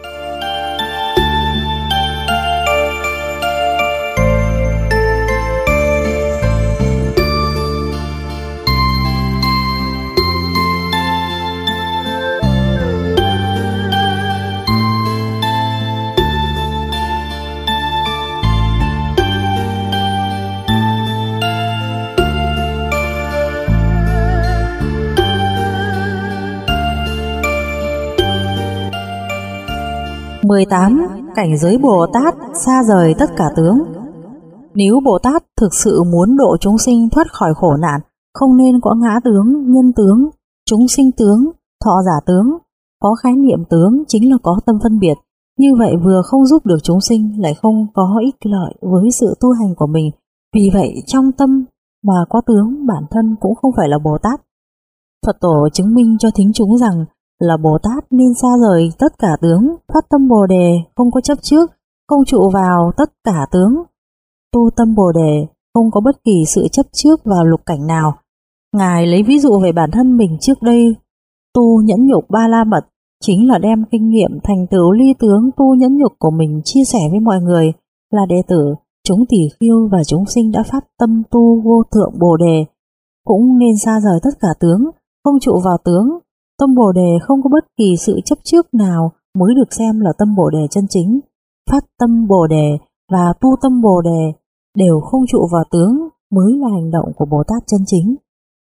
A: mười tám. Cảnh giới Bồ Tát xa rời tất cả tướng. Nếu Bồ Tát thực sự muốn độ chúng sinh thoát khỏi khổ nạn, không nên có ngã tướng, nhân tướng, chúng sinh tướng, thọ giả tướng. Có khái niệm tướng chính là có tâm phân biệt. Như vậy vừa không giúp được chúng sinh, lại không có ích lợi với sự tu hành của mình. Vì vậy trong tâm mà có tướng, bản thân cũng không phải là Bồ Tát. Phật tổ chứng minh cho thính chúng rằng là Bồ Tát nên xa rời tất cả tướng, phát tâm Bồ Đề, không có chấp trước, không trụ vào tất cả tướng. Tu tâm Bồ Đề, không có bất kỳ sự chấp trước vào lục cảnh nào. Ngài lấy ví dụ về bản thân mình trước đây, tu nhẫn nhục ba la mật, chính là đem kinh nghiệm thành tựu ly tướng tu nhẫn nhục của mình chia sẻ với mọi người, là đệ tử, chúng tỷ khiêu và chúng sinh đã phát tâm tu vô thượng Bồ Đề, cũng nên xa rời tất cả tướng, không trụ vào tướng. Tâm Bồ Đề không có bất kỳ sự chấp trước nào mới được xem là tâm Bồ Đề chân chính. Phát tâm Bồ Đề và tu tâm Bồ Đề đều không trụ vào tướng mới là hành động của Bồ Tát chân chính.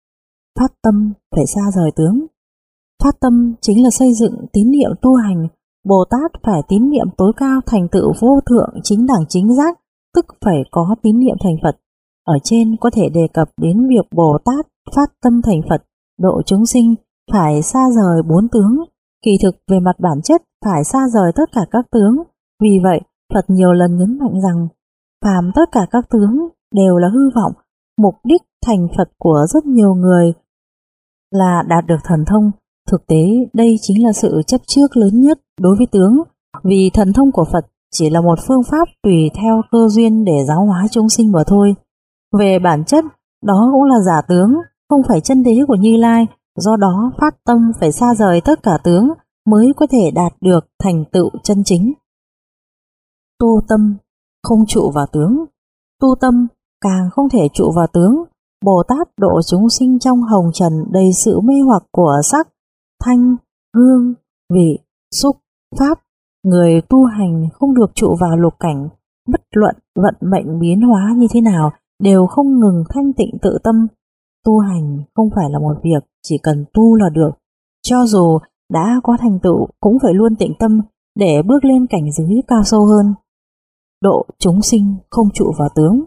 A: Phát tâm phải xa rời tướng. Phát tâm chính là xây dựng tín niệm tu hành. Bồ Tát phải tín niệm tối cao thành tựu vô thượng chính đẳng chính giác, tức phải có tín niệm thành Phật. Ở trên có thể đề cập đến việc Bồ Tát phát tâm thành Phật, độ chúng sinh, phải xa rời bốn tướng. Kỳ thực về mặt bản chất phải xa rời tất cả các tướng. Vì vậy Phật nhiều lần nhấn mạnh rằng phàm tất cả các tướng đều là hư vọng. Mục đích thành Phật của rất nhiều người là đạt được thần thông. Thực tế đây chính là sự chấp trước lớn nhất đối với tướng, vì thần thông của Phật chỉ là một phương pháp tùy theo cơ duyên để giáo hóa chúng sinh mà thôi. Về bản chất đó cũng là giả tướng, không phải chân đế của Như Lai. Do đó phát tâm phải xa rời tất cả tướng mới có thể đạt được thành tựu chân chính. Tu tâm không trụ vào tướng. Tu tâm càng không thể trụ vào tướng. Bồ Tát độ chúng sinh trong hồng trần đầy sự mê hoặc của sắc, thanh, hương, vị, xúc, pháp. Người tu hành không được trụ vào lục cảnh, bất luận vận mệnh biến hóa như thế nào đều không ngừng thanh tịnh tự tâm. Tu hành không phải là một việc chỉ cần tu là được. Cho dù đã có thành tựu cũng phải luôn tịnh tâm để bước lên cảnh giới cao sâu hơn. Độ chúng sinh không trụ vào tướng.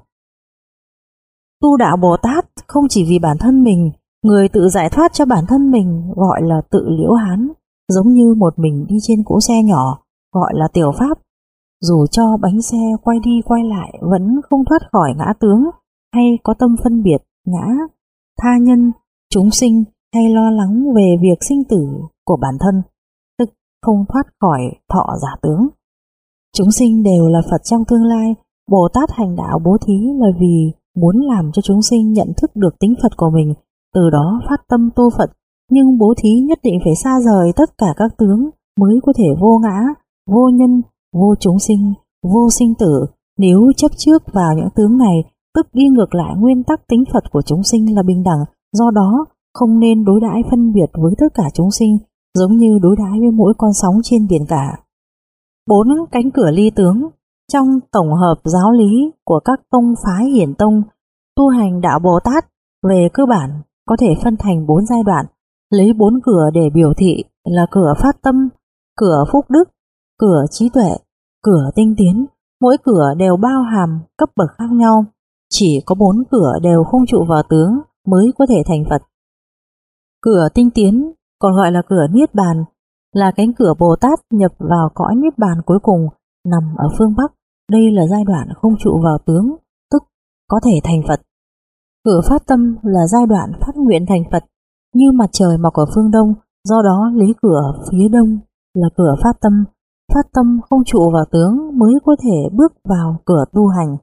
A: Tu đạo Bồ Tát không chỉ vì bản thân mình, người tự giải thoát cho bản thân mình gọi là tự liễu hán, giống như một mình đi trên cỗ xe nhỏ gọi là tiểu pháp. Dù cho bánh xe quay đi quay lại vẫn không thoát khỏi ngã tướng, hay có tâm phân biệt ngã, tha nhân, chúng sinh, hay lo lắng về việc sinh tử của bản thân, tức không thoát khỏi thọ giả tướng. Chúng sinh đều là Phật trong tương lai. Bồ Tát hành đạo bố thí là vì muốn làm cho chúng sinh nhận thức được tính Phật của mình, từ đó phát tâm tu Phật. Nhưng bố thí nhất định phải xa rời tất cả các tướng mới có thể vô ngã, vô nhân, vô chúng sinh, vô sinh tử. Nếu chấp trước vào những tướng này, tức đi ngược lại nguyên tắc tính Phật của chúng sinh là bình đẳng. Do đó không nên đối đãi phân biệt với tất cả chúng sinh, giống như đối đãi với mỗi con sóng trên biển cả. Bốn cánh cửa ly tướng. Trong tổng hợp giáo lý của các tông phái hiển tông, tu hành đạo Bồ Tát về cơ bản có thể phân thành bốn giai đoạn, lấy bốn cửa để biểu thị là cửa phát tâm, cửa phúc đức, cửa trí tuệ, cửa tinh tiến. Mỗi cửa đều bao hàm cấp bậc khác nhau, chỉ có bốn cửa đều không trụ vào tướng mới có thể thành Phật. Cửa tinh tiến, còn gọi là cửa Niết Bàn, là cánh cửa Bồ Tát nhập vào cõi Niết Bàn cuối cùng, nằm ở phương Bắc. Đây là giai đoạn không trụ vào tướng, tức có thể thành Phật. Cửa phát tâm là giai đoạn phát nguyện thành Phật, như mặt trời mọc ở phương Đông, do đó lấy cửa phía Đông là cửa phát tâm, phát tâm không trụ vào tướng mới có thể bước vào cửa tu hành.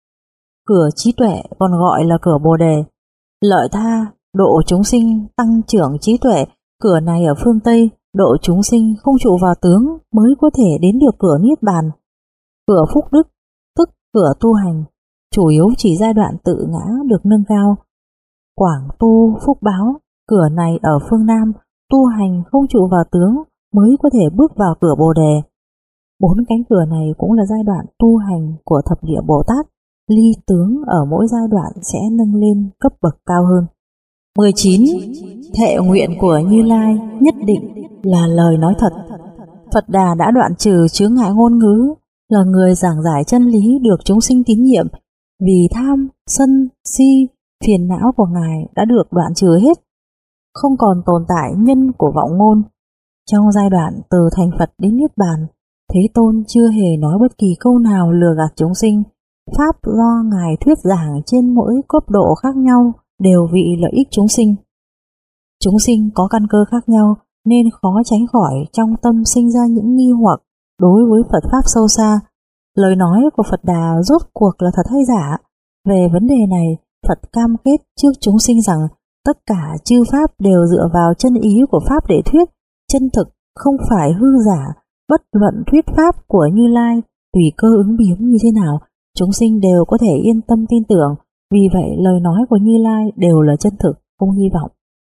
A: Cửa trí tuệ còn gọi là cửa Bồ Đề, lợi tha độ chúng sinh tăng trưởng trí tuệ. Cửa này ở phương Tây độ chúng sinh không trụ vào tướng mới có thể đến được cửa Niết Bàn. Cửa phúc đức tức cửa tu hành, chủ yếu chỉ giai đoạn tự ngã được nâng cao. Quảng tu phúc báo, cửa này ở phương Nam tu hành không trụ vào tướng mới có thể bước vào cửa Bồ Đề. Bốn cánh cửa này cũng là giai đoạn tu hành của thập địa Bồ Tát, ly tướng ở mỗi giai đoạn sẽ nâng lên cấp bậc cao hơn. mười chín. Thệ nguyện của Như Lai nhất định là lời nói thật. Phật Đà đã đoạn trừ chướng ngại ngôn ngữ, là người giảng giải chân lý được chúng sinh tín nhiệm. Vì tham, sân, si, phiền não của Ngài đã được đoạn trừ hết, không còn tồn tại nhân của vọng ngôn. Trong giai đoạn từ thành Phật đến Niết Bàn, Thế Tôn chưa hề nói bất kỳ câu nào lừa gạt chúng sinh. Pháp do Ngài thuyết giảng trên mỗi cấp độ khác nhau đều vì lợi ích chúng sinh. Chúng sinh có căn cơ khác nhau nên khó tránh khỏi trong tâm sinh ra những nghi hoặc đối với Phật Pháp sâu xa. Lời nói của Phật Đà rốt cuộc là thật hay giả? Về vấn đề này, Phật cam kết trước chúng sinh rằng tất cả chư Pháp đều dựa vào chân ý của Pháp để thuyết, chân thực, không phải hư giả. Bất luận thuyết Pháp của Như Lai tùy cơ ứng biến như thế nào, chúng sinh đều có thể yên tâm tin tưởng. Vì vậy lời nói của Như Lai đều là chân thực, không hy vọng.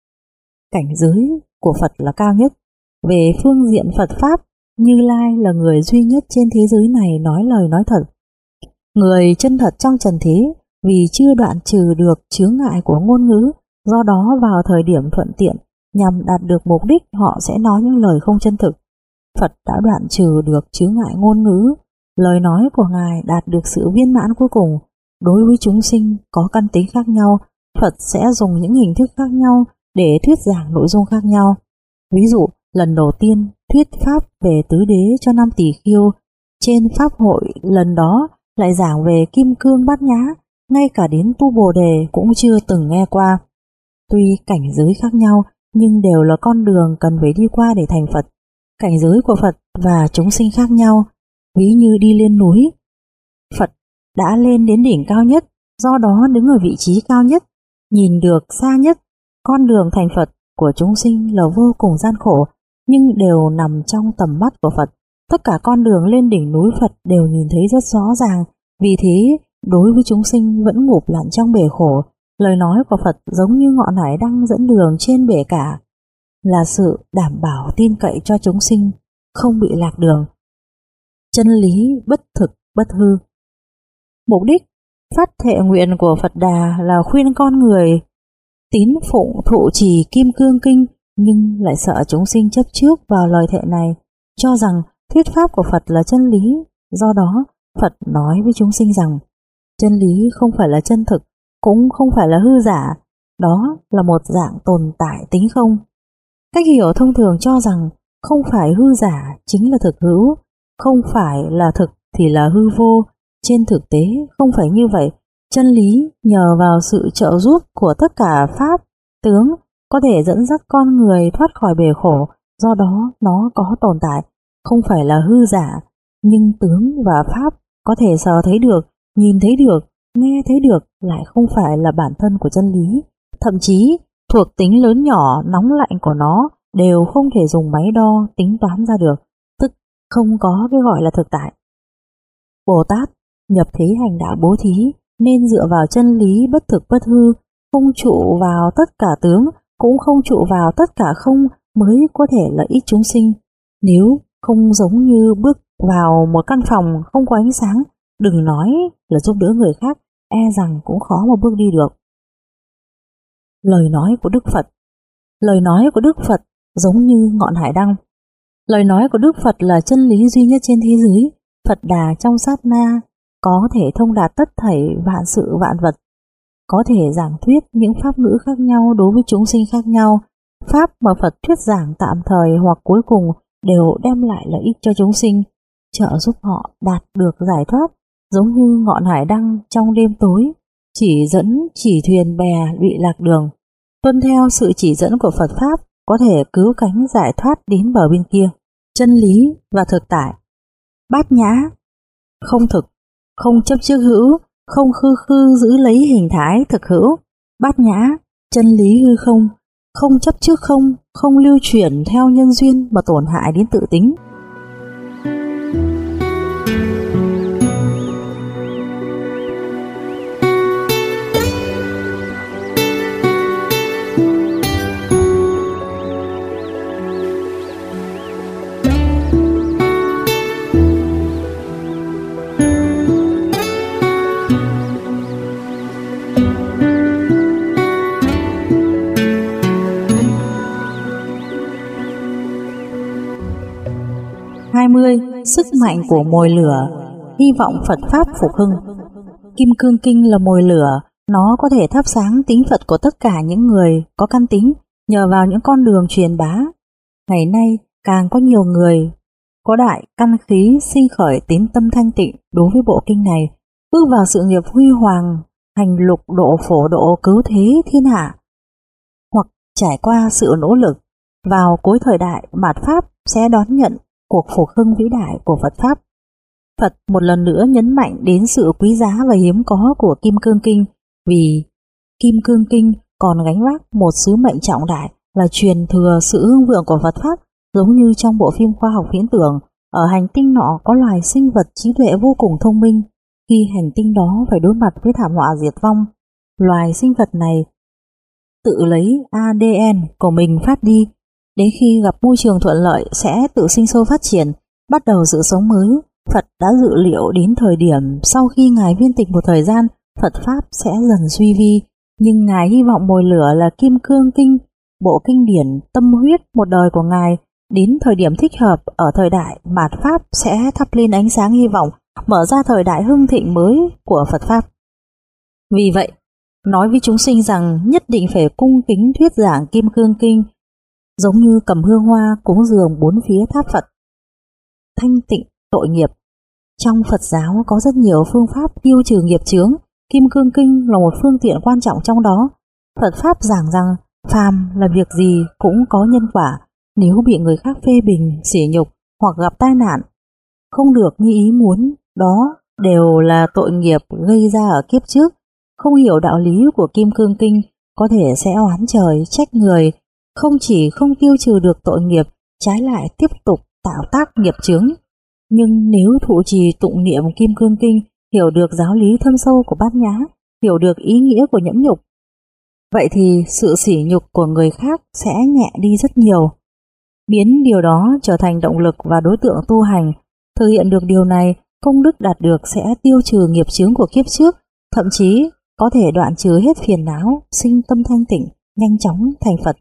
A: Cảnh giới của Phật là cao nhất. Về phương diện Phật Pháp, Như Lai là người duy nhất trên thế giới này nói lời nói thật. Người chân thật trong trần thế, vì chưa đoạn trừ được chướng ngại của ngôn ngữ, do đó vào thời điểm thuận tiện nhằm đạt được mục đích họ sẽ nói những lời không chân thực. Phật đã đoạn trừ được chướng ngại ngôn ngữ, lời nói của Ngài đạt được sự viên mãn cuối cùng. Đối với chúng sinh có căn tính khác nhau, Phật sẽ dùng những hình thức khác nhau để thuyết giảng nội dung khác nhau. Ví dụ, lần đầu tiên thuyết pháp về tứ đế cho năm tỷ khiêu, trên pháp hội lần đó lại giảng về kim cương bát nhã, ngay cả đến tu Bồ Đề cũng chưa từng nghe qua. Tuy cảnh giới khác nhau nhưng đều là con đường cần phải đi qua để thành Phật. Cảnh giới của Phật và chúng sinh khác nhau, ví như đi lên núi. Phật đã lên đến đỉnh cao nhất, do đó đứng ở vị trí cao nhất, nhìn được xa nhất. Con đường thành Phật của chúng sinh là vô cùng gian khổ, nhưng đều nằm trong tầm mắt của Phật. Tất cả con đường lên đỉnh núi Phật đều nhìn thấy rất rõ ràng. Vì thế, đối với chúng sinh vẫn ngụp lặn trong bể khổ, lời nói của Phật giống như ngọn hải đăng dẫn đường trên bể cả, là sự đảm bảo tin cậy cho chúng sinh không bị lạc đường. Chân lý bất thực bất hư. Mục đích phát thệ nguyện của Phật Đà là khuyên con người tín phụng thụ trì Kim Cương Kinh, nhưng lại sợ chúng sinh chấp trước vào lời thệ này, cho rằng thuyết pháp của Phật là chân lý. Do đó, Phật nói với chúng sinh rằng chân lý không phải là chân thực, cũng không phải là hư giả, đó là một dạng tồn tại tính không. Cách hiểu thông thường cho rằng không phải hư giả chính là thực hữu, không phải là thực thì là hư vô. Trên thực tế không phải như vậy. Chân lý nhờ vào sự trợ giúp của tất cả pháp, tướng có thể dẫn dắt con người thoát khỏi bể khổ, do đó nó có tồn tại, không phải là hư giả. Nhưng tướng và pháp có thể sờ thấy được, nhìn thấy được, nghe thấy được lại không phải là bản thân của chân lý. Thậm chí thuộc tính lớn nhỏ, nóng lạnh của nó đều không thể dùng máy đo tính toán ra được, tức không có cái gọi là thực tại. Bồ Tát nhập thế hành đạo bố thí nên dựa vào chân lý bất thực bất hư, không trụ vào tất cả tướng, cũng không trụ vào tất cả không mới có thể lợi ích chúng sinh. Nếu không giống như bước vào một căn phòng không có ánh sáng, đừng nói là giúp đỡ người khác, e rằng cũng khó mà bước đi được. Lời nói của Đức Phật. Lời nói của Đức Phật giống như ngọn hải đăng. Lời nói của Đức Phật là chân lý duy nhất trên thế giới. Phật Đà trong sát na có thể thông đạt tất thảy vạn sự vạn vật, có thể giảng thuyết những pháp ngữ khác nhau đối với chúng sinh khác nhau. Pháp mà Phật thuyết giảng tạm thời hoặc cuối cùng đều đem lại lợi ích cho chúng sinh, trợ giúp họ đạt được giải thoát, giống như ngọn hải đăng trong đêm tối, chỉ dẫn chỉ thuyền bè bị lạc đường. Tuân theo sự chỉ dẫn của Phật Pháp có thể cứu cánh giải thoát đến bờ bên kia. chân lý và thực tại. Bát nhã, không thực, không chấp trước hữu, không khư khư giữ lấy hình thái thực hữu. Bát nhã, chân lý hư không, không chấp trước không, không lưu chuyển theo nhân duyên mà tổn hại đến tự tính. hai mươi. Sức mạnh của mồi lửa, hy vọng Phật Pháp phục hưng. Kim Cương Kinh là mồi lửa, nó có thể thắp sáng tính Phật của tất cả những người có căn tính nhờ vào những con đường truyền bá. Ngày nay, càng có nhiều người có đại căn khí sinh khởi tín tâm thanh tịnh đối với bộ kinh này, bước vào sự nghiệp huy hoàng, hành lục độ phổ độ cứu thế thiên hạ. Hoặc trải qua sự nỗ lực, vào cuối thời đại mạt Pháp sẽ đón nhận cuộc phục hưng vĩ đại của Phật Pháp. Phật một lần nữa nhấn mạnh đến sự quý giá và hiếm có của Kim Cương Kinh, vì Kim Cương Kinh còn gánh vác một sứ mệnh trọng đại là truyền thừa sự hưng vượng của Phật Pháp. Giống như trong bộ phim khoa học viễn tưởng, ở hành tinh nọ có loài sinh vật trí tuệ vô cùng thông minh. Khi hành tinh đó phải đối mặt với thảm họa diệt vong, loài sinh vật này tự lấy a đê en của mình phát đi. Đến khi gặp môi trường thuận lợi sẽ tự sinh sôi phát triển, bắt đầu sự sống mới. Phật đã dự liệu đến thời điểm sau khi Ngài viên tịch một thời gian, Phật Pháp sẽ dần suy vi. Nhưng Ngài hy vọng mồi lửa là Kim Cương Kinh, bộ kinh điển tâm huyết một đời của Ngài, đến thời điểm thích hợp ở thời đại mạt Pháp sẽ thắp lên ánh sáng hy vọng, mở ra thời đại hưng thịnh mới của Phật Pháp. Vì vậy, nói với chúng sinh rằng nhất định phải cung kính thuyết giảng Kim Cương Kinh, giống như cầm hương hoa cúng dường bốn phía tháp Phật. Thanh tịnh tội nghiệp. Trong Phật giáo có rất nhiều phương pháp tiêu trừ nghiệp chướng, Kim Cương Kinh là một phương tiện quan trọng trong đó. Phật Pháp giảng rằng phàm là việc gì cũng có nhân quả, nếu bị người khác phê bình, sỉ nhục hoặc gặp tai nạn không được như ý muốn, đó đều là tội nghiệp gây ra ở kiếp trước. Không hiểu đạo lý của Kim Cương Kinh có thể sẽ oán trời trách người, không chỉ không tiêu trừ được tội nghiệp, trái lại tiếp tục tạo tác nghiệp chướng. Nhưng nếu thụ trì tụng niệm Kim Cương Kinh, hiểu được giáo lý thâm sâu của bát nhã, hiểu được ý nghĩa của nhẫn nhục, vậy thì sự sỉ nhục của người khác sẽ nhẹ đi rất nhiều. Biến điều đó trở thành động lực và đối tượng tu hành. Thực hiện được điều này, công đức đạt được sẽ tiêu trừ nghiệp chướng của kiếp trước, thậm chí có thể đoạn trừ hết phiền não, sinh tâm thanh tịnh, nhanh chóng thành Phật.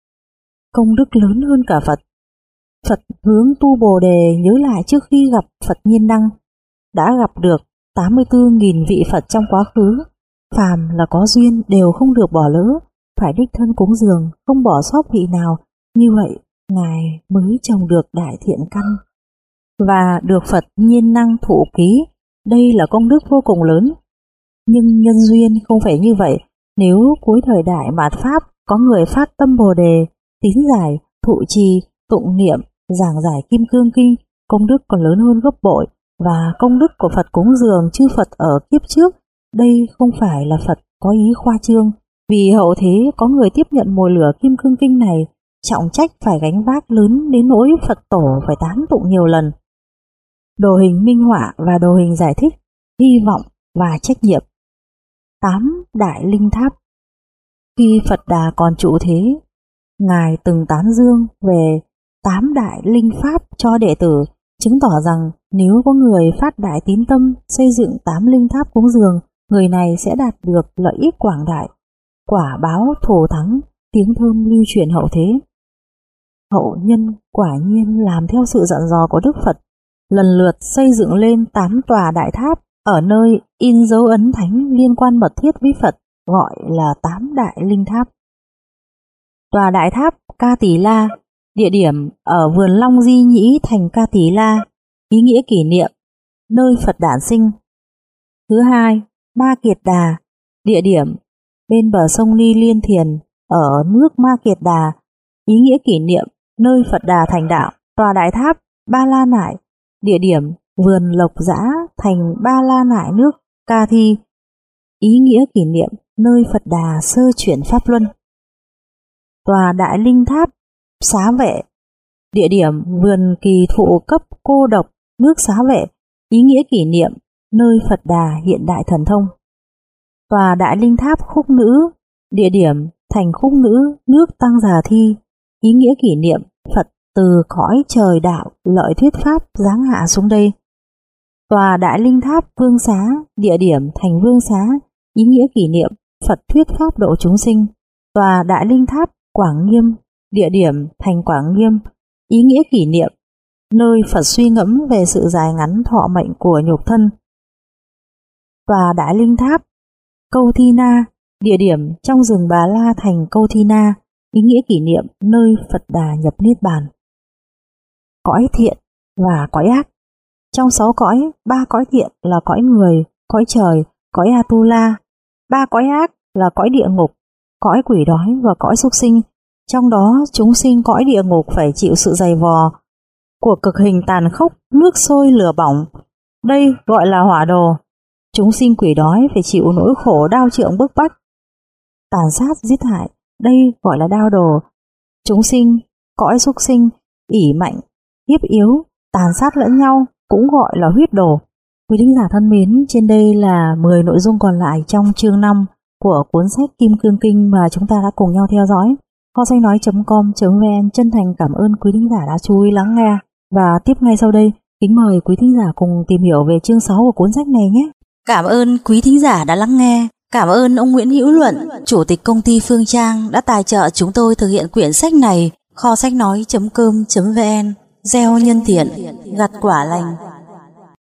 A: Công đức lớn hơn cả Phật. Phật hướng tu Bồ Đề nhớ lại trước khi gặp Phật Nhiên Đăng, đã gặp được tám mươi tư nghìn vị Phật trong quá khứ. Phàm là có duyên đều không được bỏ lỡ, phải đích thân cúng dường, không bỏ sót vị nào. Như vậy, Ngài mới trồng được đại thiện căn và được Phật Nhiên Năng thụ ký. Đây là công đức vô cùng lớn. Nhưng nhân duyên không phải như vậy. Nếu cuối thời đại mạt Pháp có người phát tâm Bồ Đề, tín giải, thụ trì, tụng niệm, giảng giải Kim Cương Kinh, công đức còn lớn hơn gấp bội. Và công đức của Phật cúng dường chư Phật ở kiếp trước, đây không phải là Phật có ý khoa trương. Vì hậu thế có người tiếp nhận mồi lửa Kim Cương Kinh này, trọng trách phải gánh vác lớn đến nỗi Phật tổ phải tán tụng nhiều lần. Đồ hình minh họa và đồ hình giải thích, hy vọng và trách nhiệm. Tám đại linh tháp. Khi Phật Đà còn trụ thế, Ngài từng tán dương về tám đại linh pháp cho đệ tử, chứng tỏ rằng nếu có người phát đại tín tâm xây dựng tám linh tháp cúng dường, người này sẽ đạt được lợi ích quảng đại, quả báo thù thắng, tiếng thơm lưu truyền hậu thế. Hậu nhân quả nhiên làm theo sự dặn dò của Đức Phật, lần lượt xây dựng lên tám tòa đại tháp ở nơi in dấu ấn thánh liên quan mật thiết với Phật, gọi là tám đại linh tháp. Tòa đại tháp Ca Tỳ La, địa điểm ở vườn Long Di Nhĩ thành Ca Tỳ La, ý nghĩa kỷ niệm nơi Phật đản sinh. Thứ hai, Ma Kiệt Đà, địa điểm bên bờ sông Ni Liên Thiền ở nước Ma Kiệt Đà, ý nghĩa kỷ niệm nơi Phật Đà thành đạo. Tòa đại tháp Ba La Nại, địa điểm vườn Lộc Dã thành Ba La Nại nước Ca Thi, ý nghĩa kỷ niệm nơi Phật Đà sơ chuyển pháp luân. Tòa Đại Linh Tháp Xá Vệ, địa điểm vườn Kỳ Thụ cấp cô độc nước Xá Vệ, ý nghĩa kỷ niệm nơi Phật Đà hiện đại thần thông. Tòa Đại Linh Tháp Khúc Nữ, địa điểm thành Khúc Nữ nước Tăng Già Thi, ý nghĩa kỷ niệm Phật từ cõi trời đạo lợi thuyết pháp giáng hạ xuống đây. Tòa Đại Linh Tháp Vương Xá, địa điểm thành Vương Xá, ý nghĩa kỷ niệm Phật thuyết pháp độ chúng sinh. Tòa Đại Linh Tháp Quảng Nghiêm, địa điểm thành Quảng Nghiêm, ý nghĩa kỷ niệm nơi Phật suy ngẫm về sự dài ngắn thọ mệnh của nhục thân. Tòa Đại Linh Tháp Câu Thi Na, địa điểm trong rừng Bà La thành Câu Thi Na, ý nghĩa kỷ niệm nơi Phật Đà nhập Niết Bàn. Cõi thiện và cõi ác. Trong sáu cõi, ba cõi thiện là cõi người, cõi trời, cõi Atula. Ba cõi ác là cõi địa ngục, cõi quỷ đói và cõi súc sinh. Trong đó chúng sinh cõi địa ngục phải chịu sự dày vò của cực hình tàn khốc, nước sôi lửa bỏng. Đây gọi là hỏa đồ. Chúng sinh quỷ đói phải chịu nỗi khổ đao trượng bức bách, tàn sát giết hại. Đây gọi là đao đồ. Chúng sinh cõi súc sinh ỷ mạnh, hiếp yếu, tàn sát lẫn nhau cũng gọi là huyết đồ. Quý thính giả thân mến, trên đây là mười nội dung còn lại trong chương năm của cuốn sách Kim Cương Kinh mà chúng ta đã cùng nhau theo dõi. Kho sách nói chấm com chấm vn chân thành cảm ơn quý thính giả đã chú ý lắng nghe. Và tiếp ngay sau đây, kính mời quý thính giả cùng tìm hiểu về chương sáu của cuốn sách này nhé.
B: Cảm ơn quý thính giả đã lắng nghe. Cảm ơn ông Nguyễn Hữu Luận, Chủ tịch công ty Phương Trang đã tài trợ chúng tôi thực hiện quyển sách này. Kho sách nói chấm com chấm vn, gieo nhân thiện, gặt quả lành.